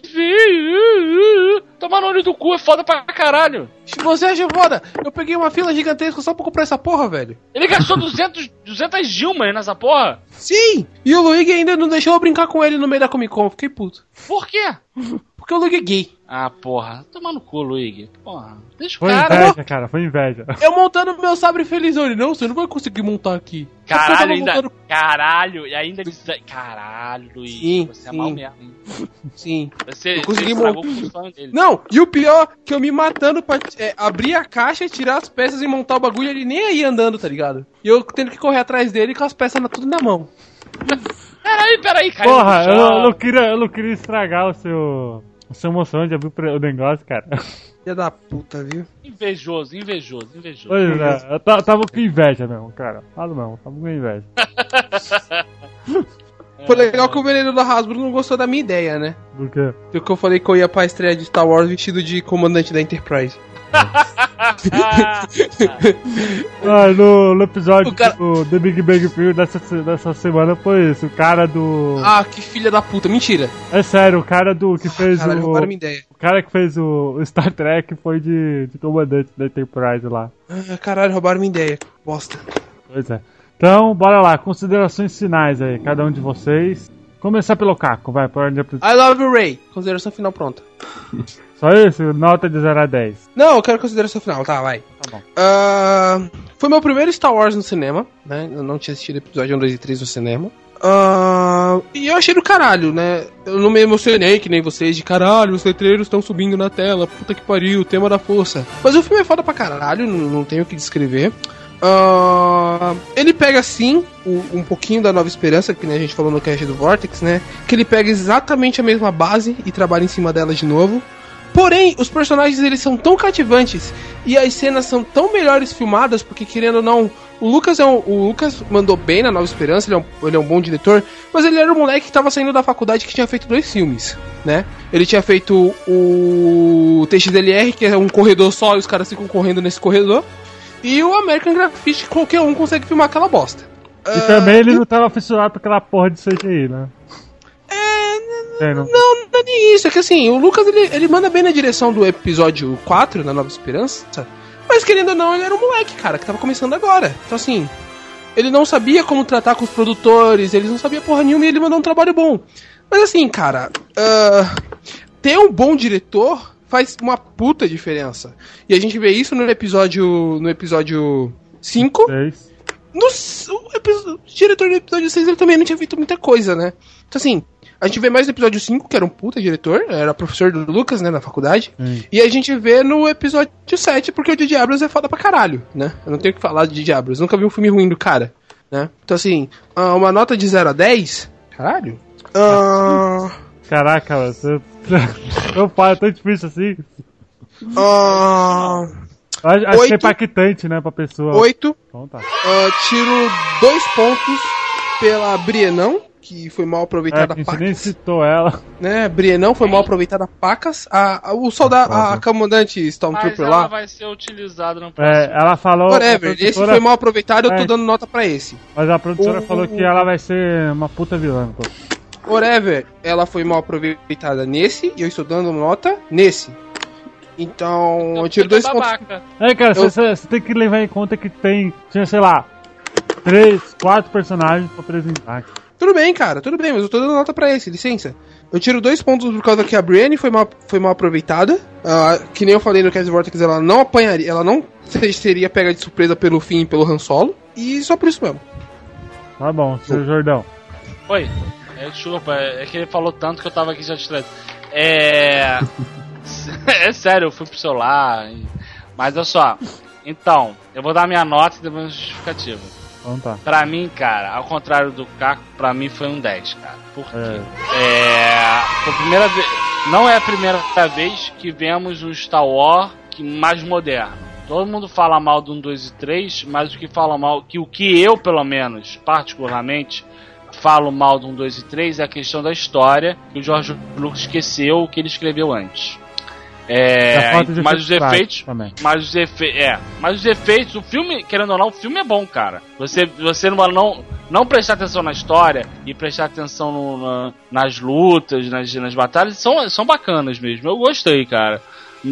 sim. Tomar no olho do cu é foda pra caralho. Você acha foda? Eu peguei uma fila gigantesca só pra comprar essa porra, velho. Ele gastou duzentos, duzentas Dilmas nessa porra. Sim! E o Luigi ainda não deixou eu brincar com ele no meio da Comic Con. Fiquei puto. Por quê? Porque o Luke é gay. Ah, porra. Toma no cu, Luigi. Porra. Deixa o Foi cara. inveja, cara, foi inveja. Eu montando meu sabre felizone. Não, você não vai conseguir montar aqui. Caralho, ainda. montando... Caralho, e ainda diz. Caralho, Luigi. Sim, você é sim. mal mesmo, hein? Sim. Você, Eu consegui você estragou montar. com o sonho dele. Não, e o pior, que eu me matando pra é, abrir a caixa, tirar as peças e montar o bagulho, ele nem aí andando, tá ligado? E eu tendo que correr atrás dele com as peças na- tudo na mão. Peraí, peraí, cara. Porra, eu, eu não queria, eu não queria estragar o seu. A sua emoção de abrir o pre- o negócio, cara. Filha da puta, viu? Invejoso, invejoso, invejoso. Pois é, eu ta- tava com inveja mesmo, cara. Falo mesmo, tava com inveja. Foi legal que o veneno da Hasbro não gostou da minha ideia, né? Por quê? Porque eu falei que eu ia pra estreia de Star Wars vestido de comandante da Enterprise. Ah, no, no episódio O cara- do The Big Bang Theory dessa, se- dessa semana foi isso. O cara do. Ah, que filha da puta, mentira. É sério, o cara do que fez Caralho, o. roubaram minha ideia. O cara que fez o, o Star Trek foi de, de comandante da Enterprise lá. Ah, caralho, roubaram minha ideia. Bosta. Pois é. Então, bora lá, considerações finais aí, cada um de vocês. Começar pelo Caco, vai, por ordem de apresentação. I love you, Ray. Consideração final pronta. Só isso? Nota de zero a dez. Não, eu quero consideração final, tá, vai. Tá bom. Ah, foi meu primeiro Star Wars no cinema, né? Eu não tinha assistido episódio um, dois e três no cinema. Ah, e eu achei do caralho, né? Eu não me emocionei que nem vocês de caralho, os letreiros estão subindo na tela, puta que pariu, tema da força. Mas o filme é foda pra caralho, não, não tenho o que descrever. Ah, ele pega sim o- um pouquinho da Nova Esperança, que né, a gente falou no cast do Vortex, né? Que ele pega exatamente a mesma base e trabalha em cima dela de novo. Porém, os personagens eles são tão cativantes e as cenas são tão melhores filmadas, porque querendo ou não, o Lucas é um, o Lucas mandou bem na Nova Esperança, ele é, um, ele é um bom diretor, mas ele era um moleque que tava saindo da faculdade que tinha feito dois filmes, né? Ele tinha feito o T X L R, que é um corredor só e os caras ficam correndo nesse corredor, e o American Graffiti, que qualquer um consegue filmar aquela bosta. E também ele não tava fissurado por aquela porra de C G I, né? É, É, não. não, não é nem isso, é que assim, o Lucas ele, ele manda bem na direção do episódio quatro, na Nova Esperança, mas querendo ou não, ele era um moleque, cara, que tava começando agora. Então assim, ele não sabia como tratar com os produtores, ele não sabia porra nenhuma e ele mandou um trabalho bom. Mas assim, cara, ah, ter um bom diretor faz uma puta diferença. E a gente vê isso no episódio no episódio cinco. Seis. No, o, episódio, o diretor do episódio seis ele também não tinha feito muita coisa, né? Então assim, a gente vê mais no episódio cinco, que era um puta diretor, era professor do Lucas, né, na faculdade. Hum. E a gente vê no episódio sete, porque o J J Abrams é foda pra caralho, né? Eu não tenho o que falar de J J Abrams, nunca vi um filme ruim do cara, né? Então assim, ah, uma nota de zero a dez, caralho? Ah, Caraca, você. Não fala, é tão difícil assim. ah, Acho, acho que é Oito. impactante, né, pra pessoa. oito. Então tá. Ah, tiro dois pontos pela Brienão, que foi mal É, aproveitada que a a gente nem pacas. citou ela. Né, Brienão foi mal aproveitada a pacas. A, a- o soldado, a comandante Mas Stormtrooper ela lá. vai ser utilizada no É, próximo. ela falou. a Whatever, esse produtora- foi mal aproveitado, eu tô É. dando nota pra esse. Mas a produtora O- falou que ela vai ser uma puta vilã. Pô. Whatever, ela foi mal aproveitada nesse e eu estou dando nota nesse. Então, eu tiro dois pontos. babaca. É, cara, Eu- você tem que levar em conta que tem, tinha, sei lá, três, quatro personagens pra apresentar. Tudo bem, cara, tudo bem, mas eu tô dando nota pra esse, licença. Eu tiro dois pontos por causa que a Brienne foi mal, foi mal aproveitada. Ah, que nem eu falei no Cast Vortex, ela não apanharia, ela não seria pega de surpresa pelo Finn e pelo Han Solo. E só por isso mesmo. Tá bom, seu Jordão. Oi. É, desculpa, é que ele falou tanto que eu tava aqui já distraído. É. É sério, eu fui pro celular. e- Mas olha só. Então, eu vou dar minha nota e depois uma justificativa. Então tá. Pra mim, cara, ao contrário do Caco, pra mim foi um dez, cara. Por quê? É. É. Foi a primeira vez. Não é a primeira vez que vemos um Star Wars que mais moderno. Todo mundo fala mal do um, dois e três, mas o que fala mal, que o que eu, pelo menos, particularmente, falo mal do um, dois e três é a questão da história, que o George Lucas esqueceu o que ele escreveu antes. E a É, falta de mas os práticos efeitos, também. mas os efeitos, é, mas os efeitos, o filme, querendo ou não, o filme é bom, cara. Você, você não, não, não prestar atenção na história e prestar atenção no, na- nas lutas, nas, nas batalhas, são, são bacanas mesmo. Eu gostei, cara.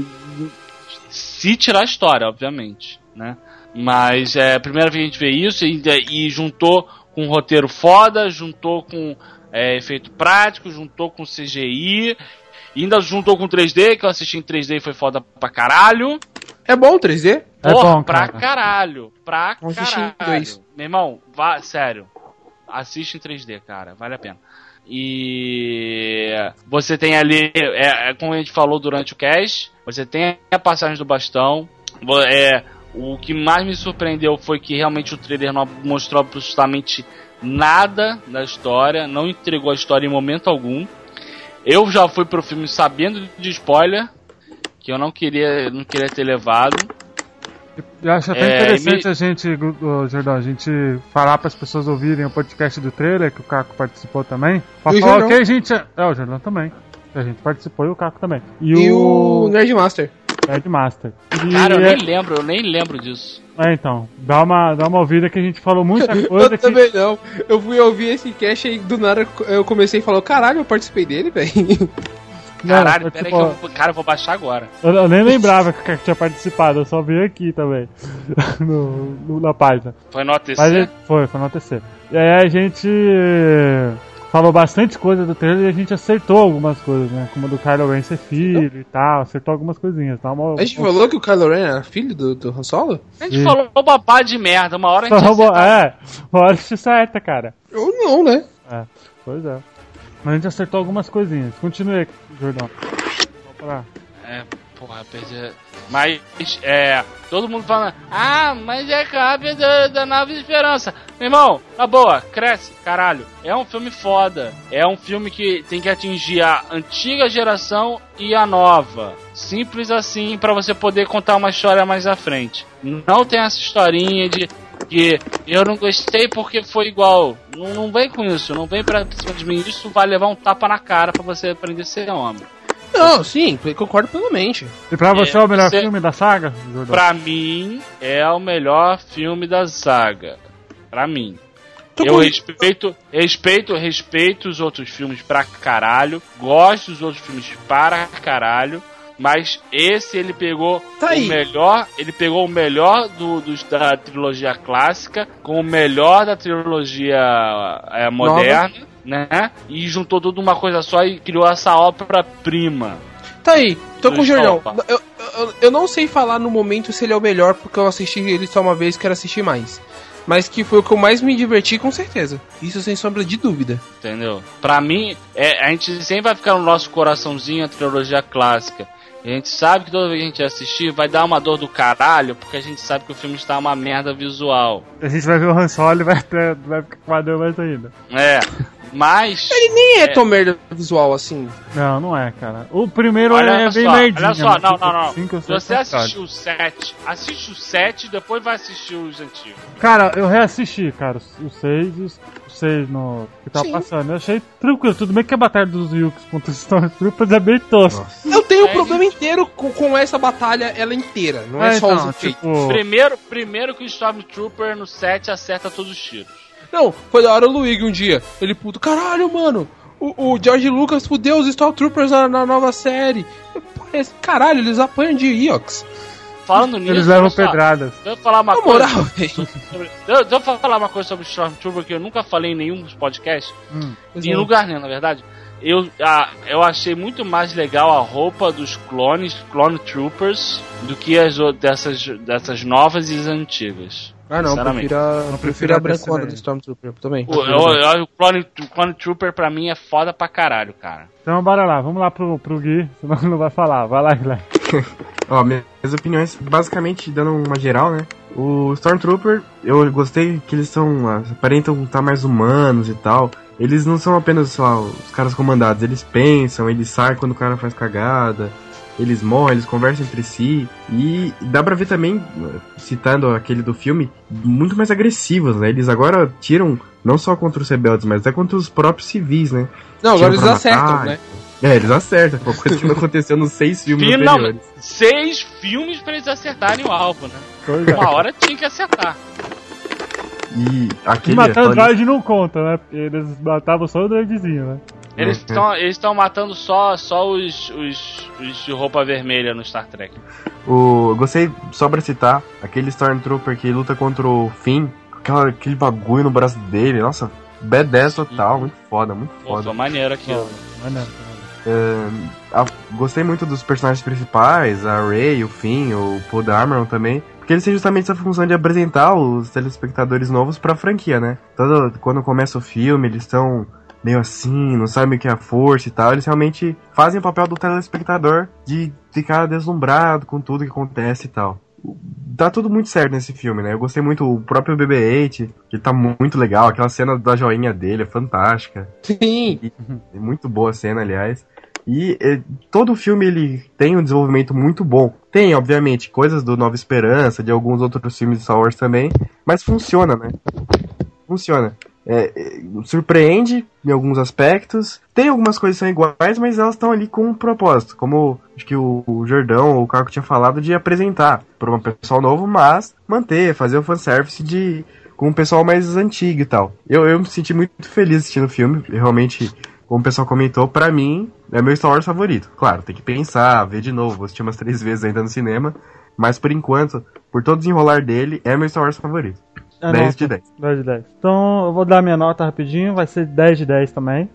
Se tirar a história, obviamente, né? Mas é a primeira vez que a gente vê isso e, e juntou com com um roteiro foda, juntou com é, efeito prático, juntou com C G I, e ainda juntou com três D, que eu assisti em três D e foi foda pra caralho. É bom o três D? É Porra, bom, pra cara. caralho. Pra Vamos assistir em caralho. dois. Meu irmão, vá, sério. Assiste em três D, cara. Vale a pena. E você tem ali, é, é como a gente falou durante o cast, você tem a passagem do bastão. É, o que mais me surpreendeu foi que realmente o trailer não mostrou absolutamente nada da história, não entregou a história em momento algum. Eu já fui pro filme sabendo de spoiler, que eu não queria, não queria ter levado. Eu acho até É, interessante me- a gente, ô, Jordão, a gente falar para as pessoas ouvirem o podcast do trailer, que o Caco participou também. Pra E o falar Jordão. que a gente. É, o Jordão também. A gente participou e o Caco também. E, E o o Nerdmaster. Nerdmaster. E Cara, eu é, nem lembro, eu nem lembro disso. é, então, dá uma, dá uma ouvida que a gente falou muita coisa Eu que. também não. Eu fui ouvir esse cast e do nada eu comecei a falar, caralho, eu participei dele, velho. Não, Caralho, foi, pera aí tipo, que eu, vou- cara, eu vou baixar agora. eu, eu nem lembrava que o Caco tinha participado, eu só vi aqui também. no, no- na página. Foi no A T C? Mas ele- foi, foi no A T C. E aí a gente falou bastante coisa do trailer e a gente acertou algumas coisas, né? Como do Kylo Ren ser filho e tal, acertou algumas coisinhas. Tá? Uma, A gente falou que o Kylo Ren era filho do, do Han Solo? A gente Sim. falou babá de merda, uma hora a gente Falou- acerta. é, uma hora se acerta, cara. Ou não, né? É, pois é. Mas a gente acertou algumas coisinhas. Continue, Jordão. Vamos lá. É, porra, perdi. Mas, é. Todo mundo falando, ah, mas é cópia da, da Nova Esperança. Meu irmão, na boa, cresce, caralho. É um filme foda. É um filme que tem que atingir a antiga geração e a nova. Simples assim, pra você poder contar uma história mais à frente. Não tem essa historinha de que eu não gostei porque foi igual. Não, não vem com isso, não vem pra cima de mim. Isso vai levar um tapa na cara pra você aprender a ser homem. Não, sim, concordo plenamente. E pra você é, É, o melhor você- filme da saga, Jordão? Pra mim, é o melhor filme da saga. Pra mim. Tô Eu com- respeito, respeito, respeito os outros filmes pra caralho. Gosto dos outros filmes para caralho. Mas esse ele pegou Tá aí. o melhor. Ele pegou o melhor do, dos, da trilogia clássica com o melhor da trilogia é, moderna. Né? E juntou tudo numa coisa só e criou essa obra-prima. Tá aí, tô com o Jordão. Opa. Eu, eu, eu não sei falar no momento se ele é o melhor, porque eu assisti ele só uma vez e quero assistir mais. Mas que foi o que eu mais me diverti, com certeza. Isso sem sombra de dúvida. Entendeu? Pra mim, é, a gente sempre vai ficar no nosso coraçãozinho a trilogia clássica. E a gente sabe que toda vez que a gente assistir vai dar uma dor do caralho, porque a gente sabe que o filme está uma merda visual. A gente vai ver o Han Solo e vai, ter, vai ficar com uma dor mais ainda. É, mas... Ele nem é, É. tão merda visual assim. Não, não é, cara. O primeiro Olha é bem só, merdinho. olha só, mas não, o não, não. cinco eu Se sei você que é assistiu o sete, assiste o sete e depois vai assistir os antigos. Cara, eu reassisti, cara, os seis e os seis no que tava Sim. passando. Eu achei tranquilo. Tudo bem que a batalha dos Yukos contra os Stormtroopers é bem tosca. Eu tenho o É, problema inteiro com, com essa batalha, ela inteira. Não é, É, só então, os efeitos. tipo, Primeiro, primeiro que o Stormtrooper no sete acerta todos os tiros. Não, foi da hora o Luigi um dia. Ele puto, caralho, mano. O, o George Lucas fudeu os Stormtroopers na, na nova série. Pô, esse- Caralho, eles apanham de Eox. Falando nisso, eles levam olha só, pedradas. deixa eu falar uma Na coisa. moral, velho. Sobre- Deixa deixa eu falar uma coisa sobre Stormtrooper que eu nunca falei em nenhum dos podcasts. Hum. Em lugar nenhum, na verdade. Eu, ah, eu achei muito mais legal a roupa dos clones, Clone Troopers, do que as o- dessas, dessas novas e as antigas. Ah, não, Sinceramente. prefiro a, prefiro prefiro a a brancona terceira do aí. Stormtrooper também. O, eu- eu- o Clone, o Clone Trooper pra mim é foda pra caralho, cara. Então bora lá, vamos lá pro, pro Gui, senão ele não vai falar. Vai lá, Guilherme. Ó, minhas opiniões, basicamente, dando uma geral, né? O Stormtrooper, eu gostei que eles são, aparentam estar mais humanos e tal. Eles não são apenas só os caras comandados, eles pensam, eles saem quando o cara faz cagada, eles morrem, eles conversam entre si. E dá pra ver também, citando aquele do filme, muito mais agressivos, né? Eles agora tiram, não só contra os rebeldes, mas até contra os próprios civis, né? Não, agora Tiram eles pra matar, acertam, né? É, eles acertam, pô, coisa que não aconteceu nos seis filmes Finalmente, anteriores. seis filmes pra eles acertarem o alvo, né? Pois é. Uma hora tinha que acertar. E E aquele... matar o falando- droid não conta, né? Porque eles matavam só o droidzinho, né? Eles Uhum. estão eles estão matando só, só os, os, os de roupa vermelha no Star Trek. O, eu gostei, só pra citar, aquele Stormtrooper que luta contra o Finn, aquela, aquele bagulho no braço dele, nossa, badass total, muito foda, muito Pô, foda. foi maneiro aquilo. Maneiro, maneiro. É, a- gostei muito dos personagens principais, a Rey, o Finn, o Paul Dameron também, porque eles têm justamente essa função de apresentar os telespectadores novos pra franquia, né? Todo, quando começa o filme, eles estão meio assim, não sabem o que é a força e tal, eles realmente fazem o papel do telespectador de ficar deslumbrado com tudo que acontece e tal. Tá tudo muito certo nesse filme, né? Eu gostei muito, o próprio B B oito, que tá muito legal, aquela cena da joinha dele é fantástica. Sim. E, é muito boa a cena, aliás. E eh, todo filme ele tem um desenvolvimento muito bom. Tem, obviamente, coisas do Nova Esperança, de alguns outros filmes de Star Wars também, mas funciona, né? Funciona. É, é, surpreende em alguns aspectos. Tem algumas coisas que são iguais, mas elas estão ali com um propósito. Como acho que o, o Jordão ou o Caco tinha falado, de apresentar para um pessoal novo, mas manter, fazer o fanservice de, com um pessoal mais antigo e tal. Eu, eu me senti muito feliz assistindo o filme. Realmente, como o pessoal comentou, pra mim é meu Star Wars favorito. Claro, tem que pensar, ver de novo. Vou assistir umas três vezes ainda no cinema. Mas por enquanto, por todo desenrolar dele, é meu Star Wars favorito. É dez nota. de dez. dez de dez. Então eu vou dar minha nota rapidinho, vai ser dez de dez também.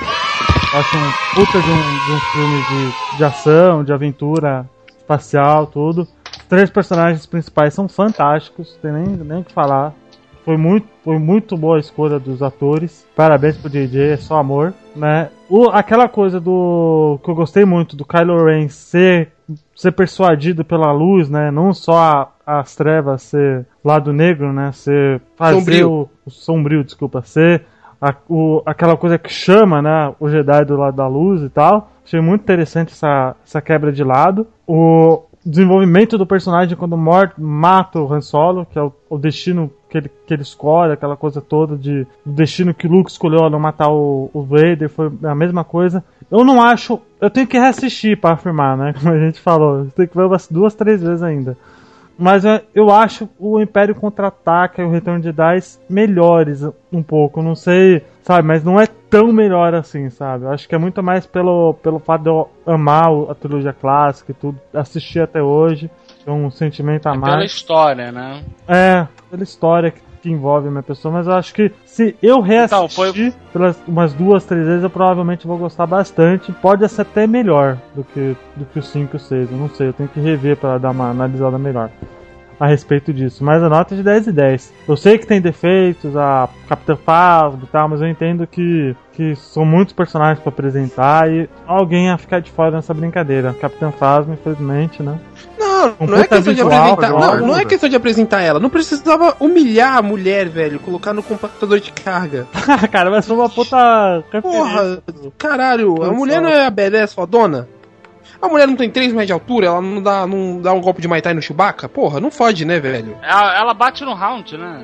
Acho um puta de um, de um filme de, de ação, de aventura espacial, tudo. Os três personagens principais são fantásticos, tem nem, nem o que falar. Foi muito, foi muito boa a escolha dos atores. Parabéns pro J J, é só amor, né? O, aquela coisa do que eu gostei muito do Kylo Ren ser, ser persuadido pela luz, né? Não só a, as trevas ser lado negro, né? Ser fazer Sombrio. o, o sombrio, desculpa, ser a, o, aquela coisa que chama, né? O Jedi do lado da luz e tal. Achei muito interessante essa, essa quebra de lado. O desenvolvimento do personagem quando mor- mata o Han Solo, que é o, o destino que ele, que ele escolhe, aquela coisa toda de o destino que o Luke escolheu ao não matar o, o Vader, foi a mesma coisa. Eu não acho, eu tenho que reassistir pra afirmar, né, como a gente falou, tem que ver umas duas, três vezes ainda. Mas eu, eu acho o Império Contra-Ataca e o Retorno de Jedi melhores um pouco, não sei, sabe, mas não é tão melhor assim, sabe? Eu acho que é muito mais pelo, pelo fato de eu amar o- a trilogia clássica e tudo, assistir até hoje, é um sentimento a É mais. pela história, né? É, pela história que, que envolve a minha pessoa, mas eu acho que se eu reassistir Então, foi- pelas umas duas, três vezes, eu provavelmente vou gostar bastante. Pode ser até melhor do que, do que o cinco e o seis, eu não sei, eu tenho que rever pra dar uma analisada melhor a respeito disso, mas a nota é de dez de dez. Eu sei que tem defeitos, a Capitã Phasma e tal, mas eu entendo que, que são muitos personagens pra apresentar e alguém ia ficar de fora nessa brincadeira. Capitã Phasma, infelizmente, né? Não, Um não é puta questão de visual, apresentar. visual, Não, não é ajuda. questão de apresentar ela. Não precisava humilhar a mulher, velho. Colocar no computador de carga. Cara, mas foi uma puta Porra, caralho. A Nossa. mulher não é a badass fodona? A mulher não tem três metros de altura? Ela não dá, não dá um golpe de Muay Thai no Chewbacca? Porra, não fode, né, velho? Ela, ela bate no round, né?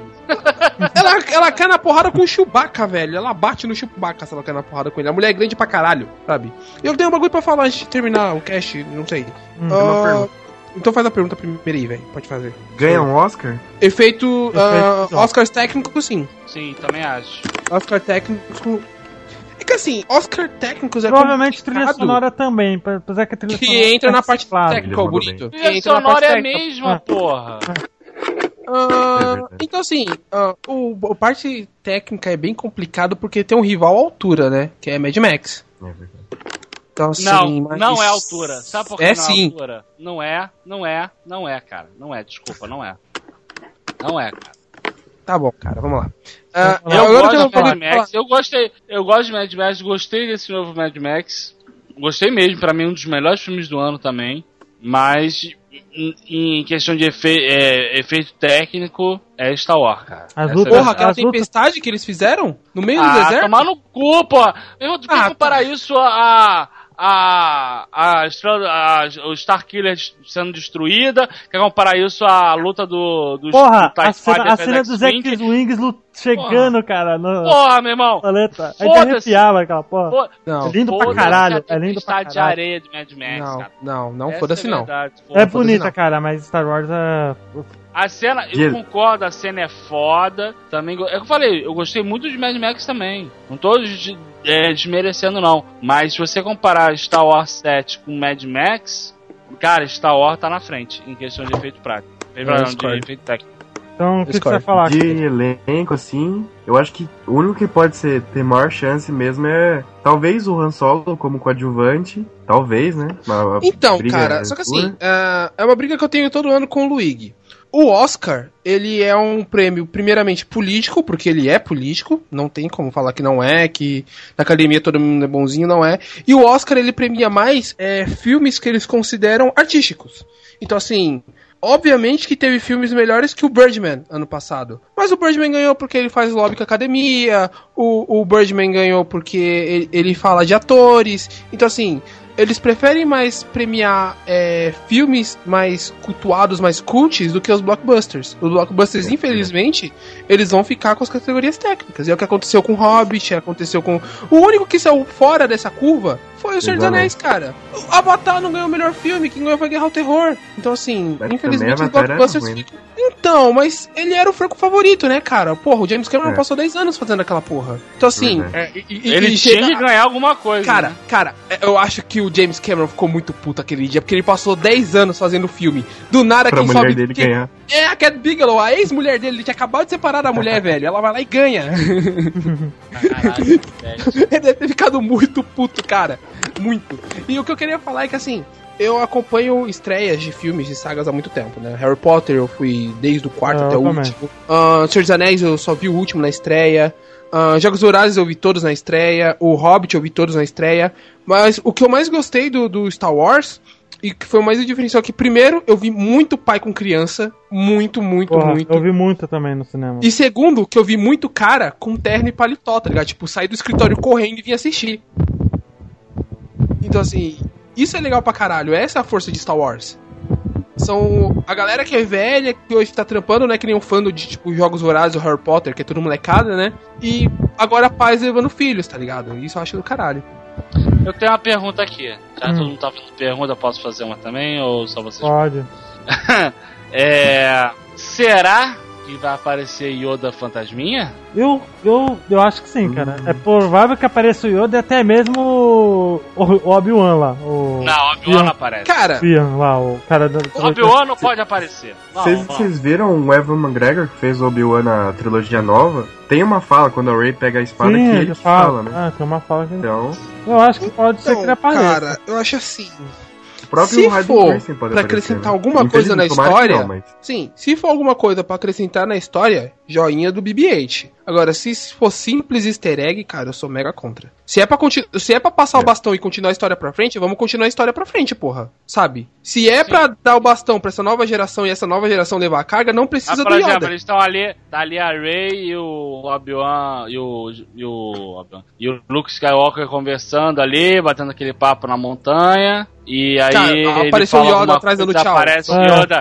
Ela, ela cai na porrada com o Chewbacca, velho. Ela bate no Chewbacca se ela cai na porrada com ele. A mulher é grande pra caralho, sabe? E eu tenho um bagulho pra falar antes de terminar o cast, não sei. Hum, Ah, uma pergunta. então faz a pergunta primeiro aí, velho. Pode fazer. Ganha um Oscar? Efeito. ah, Efeito- Oscars técnicos, sim. Sim, também acho. Oscar técnico. É que assim, Oscar técnicos é Provavelmente trilha complicado, sonora também, apesar que a trilha sonora que entra é na parte reciclável. técnica, Ele bonito. mandou Que Trilha entra na parte sonora é a técnica. mesma, Ah. porra. Ah, É verdade. então assim, ah, o, a parte técnica é bem complicado porque tem um rival à altura, né? Que é Mad Max. É verdade. Então, assim, Não, mas- não é altura. Sabe por que É não sim. é altura? Não é, não é, não é, cara. Não é, desculpa, não é. Não é, cara. Tá bom, cara, vamos lá. Ah, Eu Eu agora gosto tem uma de Mad coisa pra Max, eu gostei, eu gosto de Mad Max, gostei desse novo Mad Max. Gostei mesmo, pra mim um dos melhores filmes do ano também. Mas em, em questão de efe, é, efeito técnico, é Star Wars, cara. As Essa lutas- é a Porra, aquela As lutas- tempestade que eles fizeram no meio do Ah, deserto? tomar no cu, pô! Meu irmão, tu quer Ah, comparar isso a. A, a, estrela- a, o Starkiller sendo destruída? Quer comparar isso à luta do. do Porra, do TIE a cena, Fighter a cena dos X-Wing? X-Wings lu- chegando, cara, no Porra, meu irmão! planeta. Aí Foda-se. arrepiava aquela porra. Pô, Não, É lindo pra foda-se caralho, a é lindo pra tempestade de caralho. areia de Mad Max, não, cara. não, não, Essa foda-se é não. verdade, É foda-se. bonita, não. cara, mas Star Wars é... A cena, eu Diz- concordo, a cena é foda. Também, go- é o que eu falei, eu gostei muito de Mad Max também. Não tô de- é, desmerecendo, não. Mas se você comparar Star Wars sete com Mad Max, cara, Star Wars tá na frente em questão de efeito prático. Não, de discordo. efeito técnico. Então, o que, que você Discord. vai falar? De elenco, assim, eu acho que o único que pode ser, ter maior chance mesmo é talvez o Han Solo como coadjuvante. Talvez, né? Uma Então, briga cara, só que assim, dura. é é uma briga que eu tenho todo ano com o Luigi. O Oscar, ele é um prêmio primeiramente político, porque ele é político, não tem como falar que não é, que na academia todo mundo é bonzinho, não é. E o Oscar, ele premia mais é, filmes que eles consideram artísticos. Então, assim, obviamente que teve filmes melhores que o Birdman ano passado. Mas o Birdman ganhou porque ele faz lobby com a academia, o, o Birdman ganhou porque ele, ele fala de atores. Então, assim, eles preferem mais premiar é, filmes mais cultuados, mais cults, do que os blockbusters. Os blockbusters, infelizmente, eles vão ficar com as categorias técnicas. E é o que aconteceu com Hobbit, aconteceu com... O único que saiu fora dessa curva foi o Senhor dos Anéis, cara. O Avatar não ganhou o melhor filme, quem ganhou foi Guerra ao Terror. Então, assim, Mas infelizmente os também Avatar era blockbusters ruim, né? ficam... Então, mas ele era o franco favorito, né, cara? Porra, o James Cameron É. passou dez anos fazendo aquela porra. Então, assim... Verdade. é, e- e- Ele e tinha chega- que ganhar alguma coisa. Cara, né? cara, eu acho que o James Cameron ficou muito puto aquele dia, porque ele passou dez anos fazendo filme. Do nada Pra quem mulher sobe... dele quem- ganhar. É, a Cat Bigelow, a ex-mulher dele, ele tinha acabado de separar da mulher, velho. Ela vai lá e ganha. Caralho, velho. Ele deve ter ficado muito puto, cara. Muito. E o que eu queria falar é que, assim, eu acompanho estreias de filmes, de sagas há muito tempo, né? Harry Potter eu fui desde o quarto Ah, até eu o também. último. Uh, Senhor dos Anéis eu só vi o último na estreia. Uh, Jogos Vorazes eu vi todos na estreia. O Hobbit eu vi todos na estreia. Mas o que eu mais gostei do, do Star Wars, e que foi o mais diferencial, que primeiro eu vi muito pai com criança. Muito, muito, Porra, muito. eu vi muito também no cinema. E segundo, que eu vi muito cara com terno e paletó, tá ligado? Tipo, sair do escritório correndo e vir assistir. Então, assim, isso é legal pra caralho. Essa é a força de Star Wars. São a galera que é velha, que hoje tá trampando, né? Que nem um fã de, tipo, Jogos Vorazes ou Harry Potter, que é tudo molecada, né? E agora pais levando filhos, tá ligado? Isso eu acho do caralho. Eu tenho uma pergunta aqui. Já Hum. todo mundo tá fazendo pergunta, eu posso fazer uma também? Ou só vocês? Pode. É. Será que vai aparecer Yoda fantasminha? Eu, eu, eu acho que sim, cara. É provável que apareça o Yoda e até mesmo o, o Obi-Wan lá. O Não, Obi-Wan não aparece. Cara, Ian lá, o cara da. O Obi-Wan não pode aparecer. Não, Vocês, não. vocês viram o Evan McGregor que fez o Obi-Wan na trilogia nova? Tem uma fala quando a Rey pega a espada Sim, que ele ele fala, fala, né? Ah, tem uma fala que. Então, Eu acho que pode ser que ele então, apareça. cara, eu acho assim. o próprio Se Hayden for Christensen pode pra aparecer, acrescentar né? alguma coisa na Infelizmente, tomara que história, não, mas- sim, se for alguma coisa pra acrescentar na história, joinha do B B oito. Agora, se for simples easter egg, cara, eu sou mega contra. Se é pra, continu- se é pra passar o bastão e continuar a história pra frente, vamos continuar a história pra frente, porra. Sabe? Se é pra dar o bastão pra essa nova geração e essa nova geração levar a carga, não Ah, precisa por do exemplo, Yoda. eles estão ali, tá ali a Rey e o Obi-Wan e o, e o Obi-Wan e o Luke Skywalker conversando ali, batendo aquele papo na montanha. E aí Cara, ele apareceu o fala Yoda alguma atrás coisa, dando tchau. aparece o É. Yoda.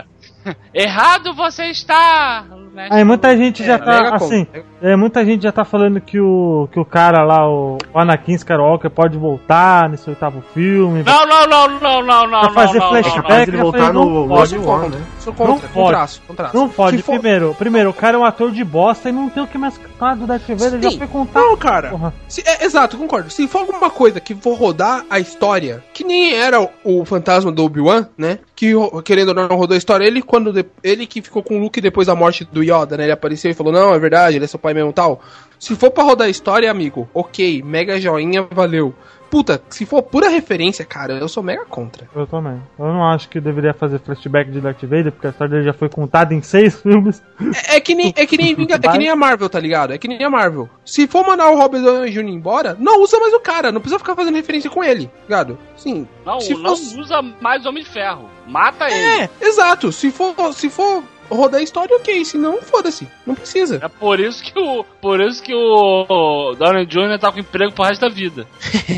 Errado você está! Aí muita gente já É, tá, mega assim, contra. é, muita gente já tá falando que o, que o cara lá, o, o Anakin Skywalker, pode voltar nesse oitavo filme. Não, não, não, não, não, não, Pra fazer não, não, É flashback. não, capaz de eu ele voltar falei, não no pode, Obi-Wan, contra. né? Sou contra, Não com pode. traço, com traço. Não pode, Se for- primeiro, primeiro, o cara é um ator de bosta e não tem o que mais contar do Darth Vader, ele já Sim. foi contar. Não, cara. Porra. Se- é, exato, concordo. Se for alguma coisa que for rodar a história, que nem era o, o fantasma do Obi-Wan, né? Que ro- querendo ou não rodou a história, ele quando de- ele que ficou com o Luke depois da morte do Yoda, né? Ele apareceu e falou: "Não, é verdade, ele é seu pai mesmo", tal. Se for pra rodar a história, amigo, OK, mega joinha, valeu. Puta, se for pura referência, cara, eu sou mega contra. Eu também. Eu não acho que deveria fazer flashback de Darth Vader, porque a história dele já foi contada em seis filmes. É, é que nem é que nem Vinga- é que nem a Marvel, tá ligado? É que nem a Marvel. Se for mandar o Robert Downey Júnior embora, não usa mais o cara, não precisa ficar fazendo referência com ele, ligado? Sim. Não, se não fosse- usa mais Homem de Ferro. Mata ele. É, exato. Se for, se for rodar a história, ok. Se não, foda-se. Não precisa. É por isso que o, por isso que o Downey Júnior tá com emprego pro resto da vida.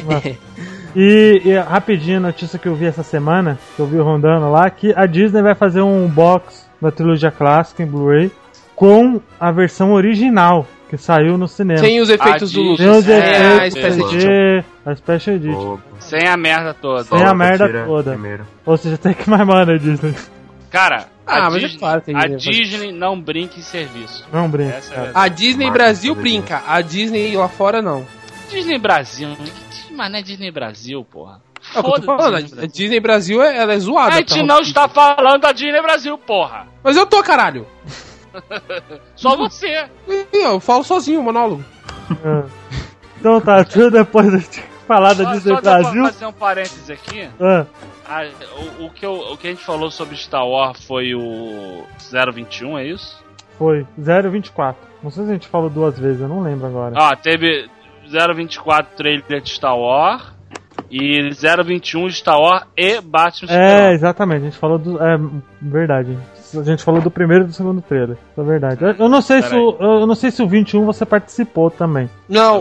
E, e rapidinho, a notícia que eu vi essa semana, que eu vi rondando lá, que a Disney vai fazer um box da trilogia clássica em Blu-ray com a versão original que saiu no cinema. Sem os efeitos A do Disney- Sem Lucas. os É, É, a efeitos, Special é, Edition. é, a Special Edition. Pô, Sem a merda toda. Sem a só merda tira toda. primeiro. Ou seja, tem que mais mana, Disney. Cara, Ah, a, mas é Disney, claro que a ele vai fazer. Disney não brinca em serviço. Não brinca, Essa é a cara. verdade. A Disney Marca Brasil fazer brinca. A Disney lá fora, não. Disney Brasil, que mané Disney Brasil, porra. É o que eu tô Foda-se, falando. A Disney Brasil. Disney Brasil, ela é zoada. A gente tá? não está falando da Disney Brasil, porra. Mas eu tô, caralho. Só você. Eu falo sozinho, o monólogo. É. Então tá, deixa depois da gente falar da Só, Disney só pra Brasil. fazer um parênteses aqui. Ah, Ah, o, o, que eu, o que a gente falou sobre Star Wars foi o zero vinte e um, é isso? foi zero vinte e quatro. Não sei se a gente falou duas vezes, eu não lembro agora. Ah, teve zero vinte e quatro trailer de Star Wars e zero vinte e um Star Wars e Batman É, Superman. exatamente, a gente falou do. É, verdade. A gente falou do primeiro e do segundo trailer. É verdade. Eu, eu não sei se o, eu não sei se o vinte e um você participou também. Não,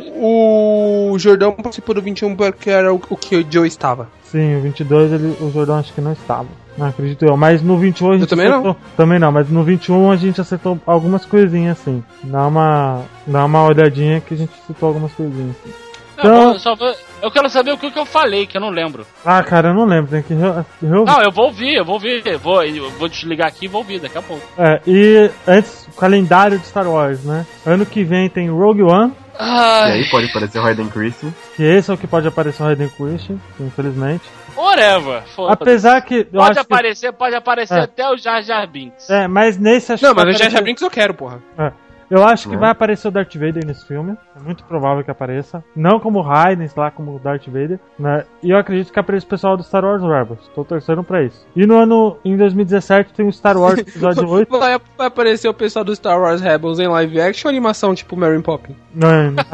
o, o Jordão participou do vinte e um porque era o, o que o Joe estava. Sim, o vinte e dois ele, o Jordão acho que não estava. Não acredito eu. Mas no vinte e um a gente Eu também acertou. Também não, mas no vinte e um a gente acertou algumas coisinhas assim. Dá uma, dá uma olhadinha que a gente citou algumas coisinhas assim. Não, eu, só vou, eu quero saber o que, que eu falei, que eu não lembro. Ah, cara, eu não lembro, tem que re- reouvir. Não, eu vou ouvir, eu vou ouvir. Eu vou, eu vou desligar aqui e vou ouvir daqui a pouco. É, e antes, o calendário de Star Wars, né? Ano que vem tem Rogue One, E Ai, aí pode aparecer o Hayden Christensen. que esse é o que pode aparecer o Hayden Christensen, infelizmente. whatever. Foda-se. Apesar que. Eu Pode acho aparecer, pode aparecer É. até o Jar Jar Binks. Que, é, mas nesse acho Não, que vai mas o Jar Jar aparecer- Binks eu quero, porra. É. Eu acho que Né? vai aparecer o Darth Vader nesse filme. É muito provável que apareça. Não como Raiden, sei lá, como o Darth Vader. Né? E eu acredito que apareça o pessoal do Star Wars Rebels. Tô torcendo pra isso. E no ano, em dois mil e dezessete, tem o Star Wars Episódio oito. Vai, vai aparecer o pessoal do Star Wars Rebels em live action ou animação tipo Mary Poppins? Não, não.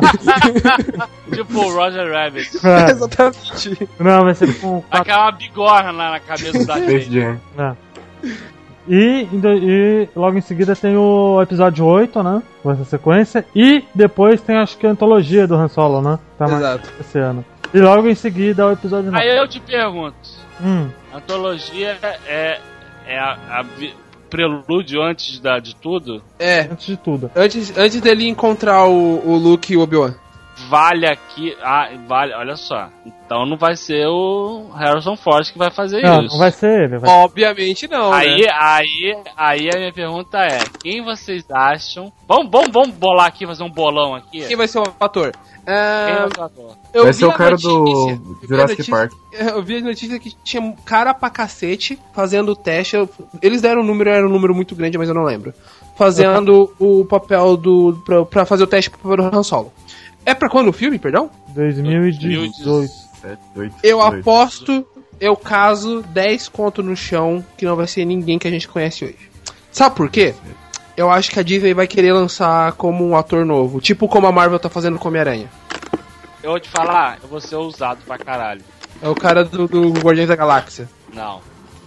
Tipo o Roger Rabbit. É, Exatamente. não, vai ser com quatro. Aquela bigorna na, na cabeça do Darth Space Vader. Jam. É. E, em do- e logo em seguida tem o episódio oito, né? Com essa sequência. E depois tem, acho que a antologia do Han Solo, né? Tá mais Exato. esse ano. E logo em seguida o episódio nove. Aí eu te pergunto, Hum, antologia é, é a, a vi- prelúdio antes da, de tudo? É, antes de tudo. antes, antes dele encontrar o, o Luke e o Obi-Wan. Vale aqui. Ah, vale, olha só. Então não vai ser o Harrison Ford que vai fazer Não, isso. não vai ser ele. Vai... Obviamente não, Aí, né? aí, aí a minha pergunta é: quem vocês acham? Vamos, vamos, vamos bolar aqui, fazer um bolão aqui? Quem vai ser o ator? Quem Ah, vai ser o ator? eu Vai vi ser o a cara notícia- do eu vi a Jurassic notícia- Park. Eu vi a notícia que tinha um cara pra cacete fazendo o teste. eu- Eles deram um número, era um número muito grande, mas eu não lembro. Fazendo o papel do. Pra, pra fazer o teste pro papel do Han Solo. É pra quando o filme, perdão? dois mil e dezoito. sete, oito, Eu oito. aposto, eu caso dez conto no chão que não vai ser ninguém que a gente conhece hoje. Sabe por quê? Eu acho que a Disney vai querer lançar como um ator novo, tipo como a Marvel tá fazendo com Homem-Aranha. Eu vou te falar, eu vou ser ousado pra caralho. É o cara do, do Guardiões da Galáxia. Não.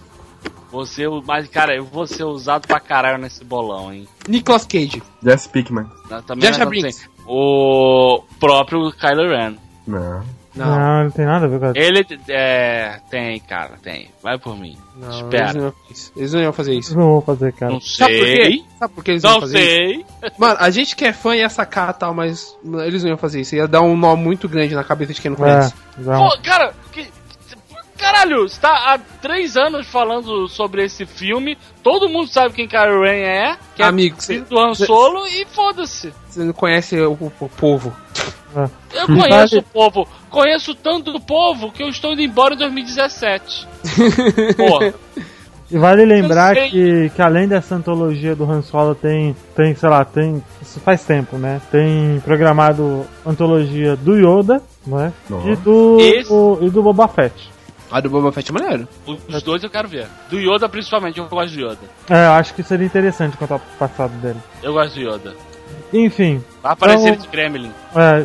Você, mas cara, eu vou ser usado pra caralho nesse bolão, hein? Nicolas Cage. Jesse Pinkman. Não, também Jar Jar não Binks. tem. O próprio Kylo Ren. Não. Não, Não, não tem nada a ver com a... Ele é. Tem, cara, tem. Vai por mim. não, Espera. eles não, iam, eles não iam fazer isso. Não vou fazer, cara. Não Sabe por quê? sei. Sabe por que eles não iam Não fazer isso? sei. Mano, a gente que é fã ia sacar tal, mas eles não iam fazer isso. Ia dar um nó muito grande na cabeça de quem não conhece. É, já. Pô, cara, que. Caralho, você tá há três anos falando sobre esse filme, todo mundo sabe quem Kylo Ren é, que Amigo, é cê- filho do Han cê- Solo, e foda-se. Você não conhece o, o- o povo. É. Eu conheço Vale. o povo, conheço tanto do povo que eu estou indo embora em dois mil e dezessete. Porra. E vale lembrar Eu sei. que, que além dessa antologia do Han Solo tem, tem, sei lá, tem. Isso faz tempo, né? Tem programado antologia do Yoda, né? Nossa. E do, Esse- o- e do Boba Fett. A do Boba Fett é maneiro. Os dois eu quero ver. Do Yoda, principalmente, eu gosto de Yoda. É, eu acho que seria interessante contar o passado dele. Eu gosto de Yoda. Enfim, Vai aparecer Então- de Gremlin. é,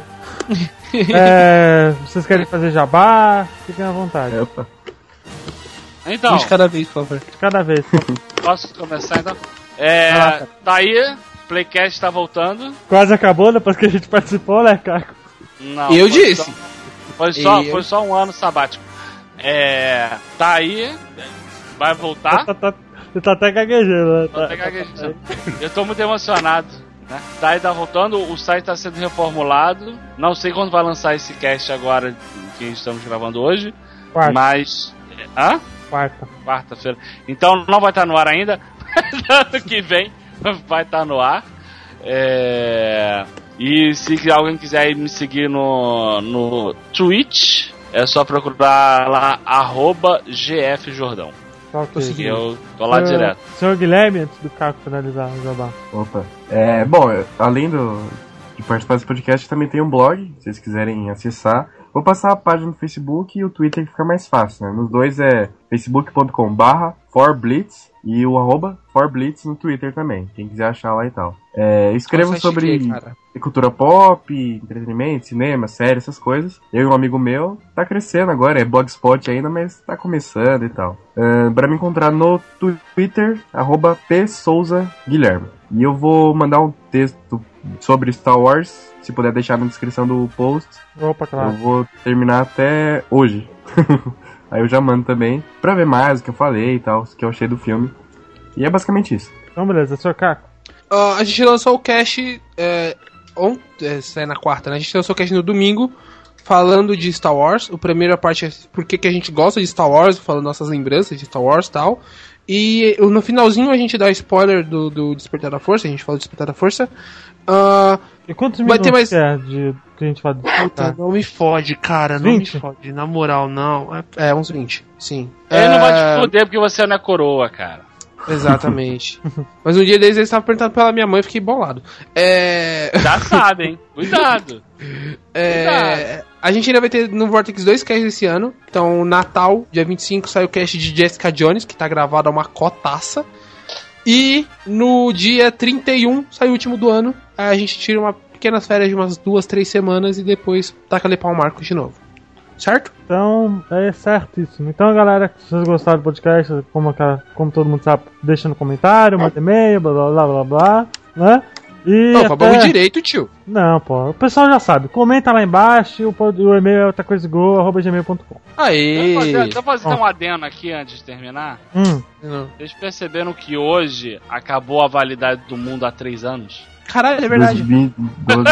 é, vocês querem fazer jabá? Fiquem à vontade. Opa. Então, Um de cada vez, por favor. Cada vez. posso começar então? É. Caraca. Tá aí, Playcast tá voltando. Quase acabou depois que a gente participou, né, Caco? Não, Eu foi disse. Só, foi, só, Eu- foi só um ano sabático. É. Tá aí, vai voltar. Tá, tá, você tá até gaguejando, né? Tô Tá- até gaguejando. Eu tô muito emocionado. Né? Tá aí, tá voltando, o site tá sendo reformulado. Não sei quando vai lançar esse cast agora que estamos gravando hoje. Quarta, Mas. Hã? quarta. Quarta-feira. Então não vai estar no ar ainda. Ano que vem vai estar no ar. É... E se alguém quiser me seguir no, no Twitch, é só procurar lá arroba gfjordão. Qual que é? Consegui. Eu tô lá Senhor- direto. Senhor Guilherme, antes do Caco finalizar o jabá. Opa. É, bom, eu- além do, de participar desse podcast, também tem um blog, se vocês quiserem acessar. Vou passar a página no Facebook e o Twitter que fica mais fácil, né? Nos dois é facebook ponto com barra forblitz e o arroba forblitz no Twitter também, quem quiser achar lá e tal. É, eu escrevo Qual site sobre que é, cara? cultura pop, entretenimento, cinema, série, essas coisas. Eu e um amigo meu, tá crescendo agora, é blogspot ainda, mas tá começando e tal. Uh, pra me encontrar no Twitter, arroba psouzaguilherme. E eu vou mandar um texto sobre Star Wars, se puder deixar na descrição do post. Opa, Eu claro. vou terminar até hoje. Aí eu já mando também, pra ver mais o que eu falei e tal, o que eu achei do filme. E é basicamente isso. Então, beleza, senhor Caco. Ah, a gente lançou o cast é, on, é, sai na quarta, né? A gente lançou o cast no domingo, falando de Star Wars. O primeiro parte é por que que a gente gosta de Star Wars, falando nossas lembranças de Star Wars e tal. E no finalzinho a gente dá spoiler do, do Despertar da Força, a gente fala do Despertar da Força. Ah, E quantos Vai minutos ter mais- que é de que a gente fala de puta, não me fode, cara, não vinte? me fode, na moral, não. É, é uns vinte, sim. Ele não vai É, te foder porque você não é coroa, cara. Exatamente. Mas um dia deles eles estavam perguntando pela minha mãe e fiquei bolado. É. Já sabe, hein? Cuidado. É, a gente ainda vai ter no Vortex dois casts esse ano. Então, Natal, dia vinte e cinco, sai o cast de Jessica Jones, que tá gravado a uma cotaça. E no dia trinta e um, sai o último do ano. Aí a gente tira uma pequenas férias de umas duas, três semanas e depois taca ali pau Marcos de novo. Certo? Então, é certíssimo. Então, galera, se vocês gostaram do podcast, como, aquela- como todo mundo sabe, deixa no comentário, manda e-mail, blá blá blá blá blá, né? E Não, até... falamos direito, tio. Não, pô, o pessoal já sabe. Comenta lá embaixo, o, pod- o e-mail é outra coisa igual, arroba gmail ponto com. Aê! Deixa eu fazer, deixa eu fazer Ó. um adendo aqui antes de terminar. Hum, Não. Vocês perceberam que hoje acabou a validade do mundo há três anos? Caralho, é verdade. vinte, doze,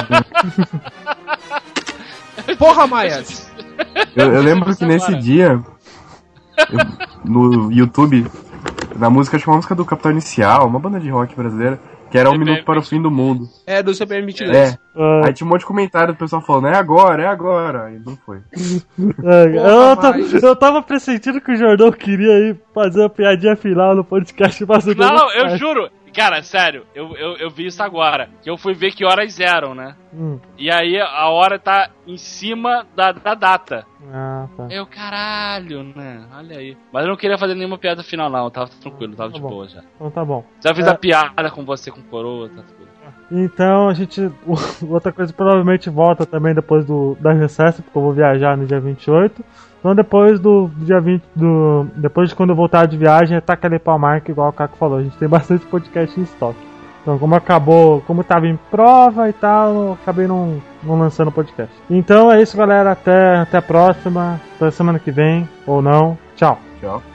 Porra, Maia! eu, eu lembro que Agora. nesse dia, eu- no YouTube, na música, acho que uma música do Capital Inicial, uma banda de rock brasileira, que era Um Minuto para o Fim do Mundo. É do C P M vinte e dois. É. ah, Aí tinha um monte de comentário do pessoal falando, é agora, é agora. Aí não foi. ah, eu, ta- mas- eu tava pressentindo que o Jordão queria ir fazer uma piadinha final no podcast. Mas eu Não, não eu faz. juro. Cara, sério, eu, eu, eu vi isso agora. Que eu fui ver que horas eram, né? Hum, E aí a hora tá em cima da, da data. ah, tá. Eu, caralho, né? Olha aí. Mas eu não queria fazer nenhuma piada final, não. Eu tava tranquilo, tava Tá de bom. boa já. Então tá bom. Já fiz É. a piada com você com coroa, tá tudo. Então a gente. Outra coisa provavelmente volta também depois do da recesso, porque eu vou viajar no dia vinte e oito. Então depois do dia vinte. Do, depois de quando eu voltar de viagem, tá aquele pau marca, igual o Caco falou. A gente tem bastante podcast em estoque. Então como acabou, como tava em prova e tal, eu acabei não, não lançando podcast. Então é isso, galera. Até, até a próxima. Até semana que vem. Ou não. Tchau. Tchau.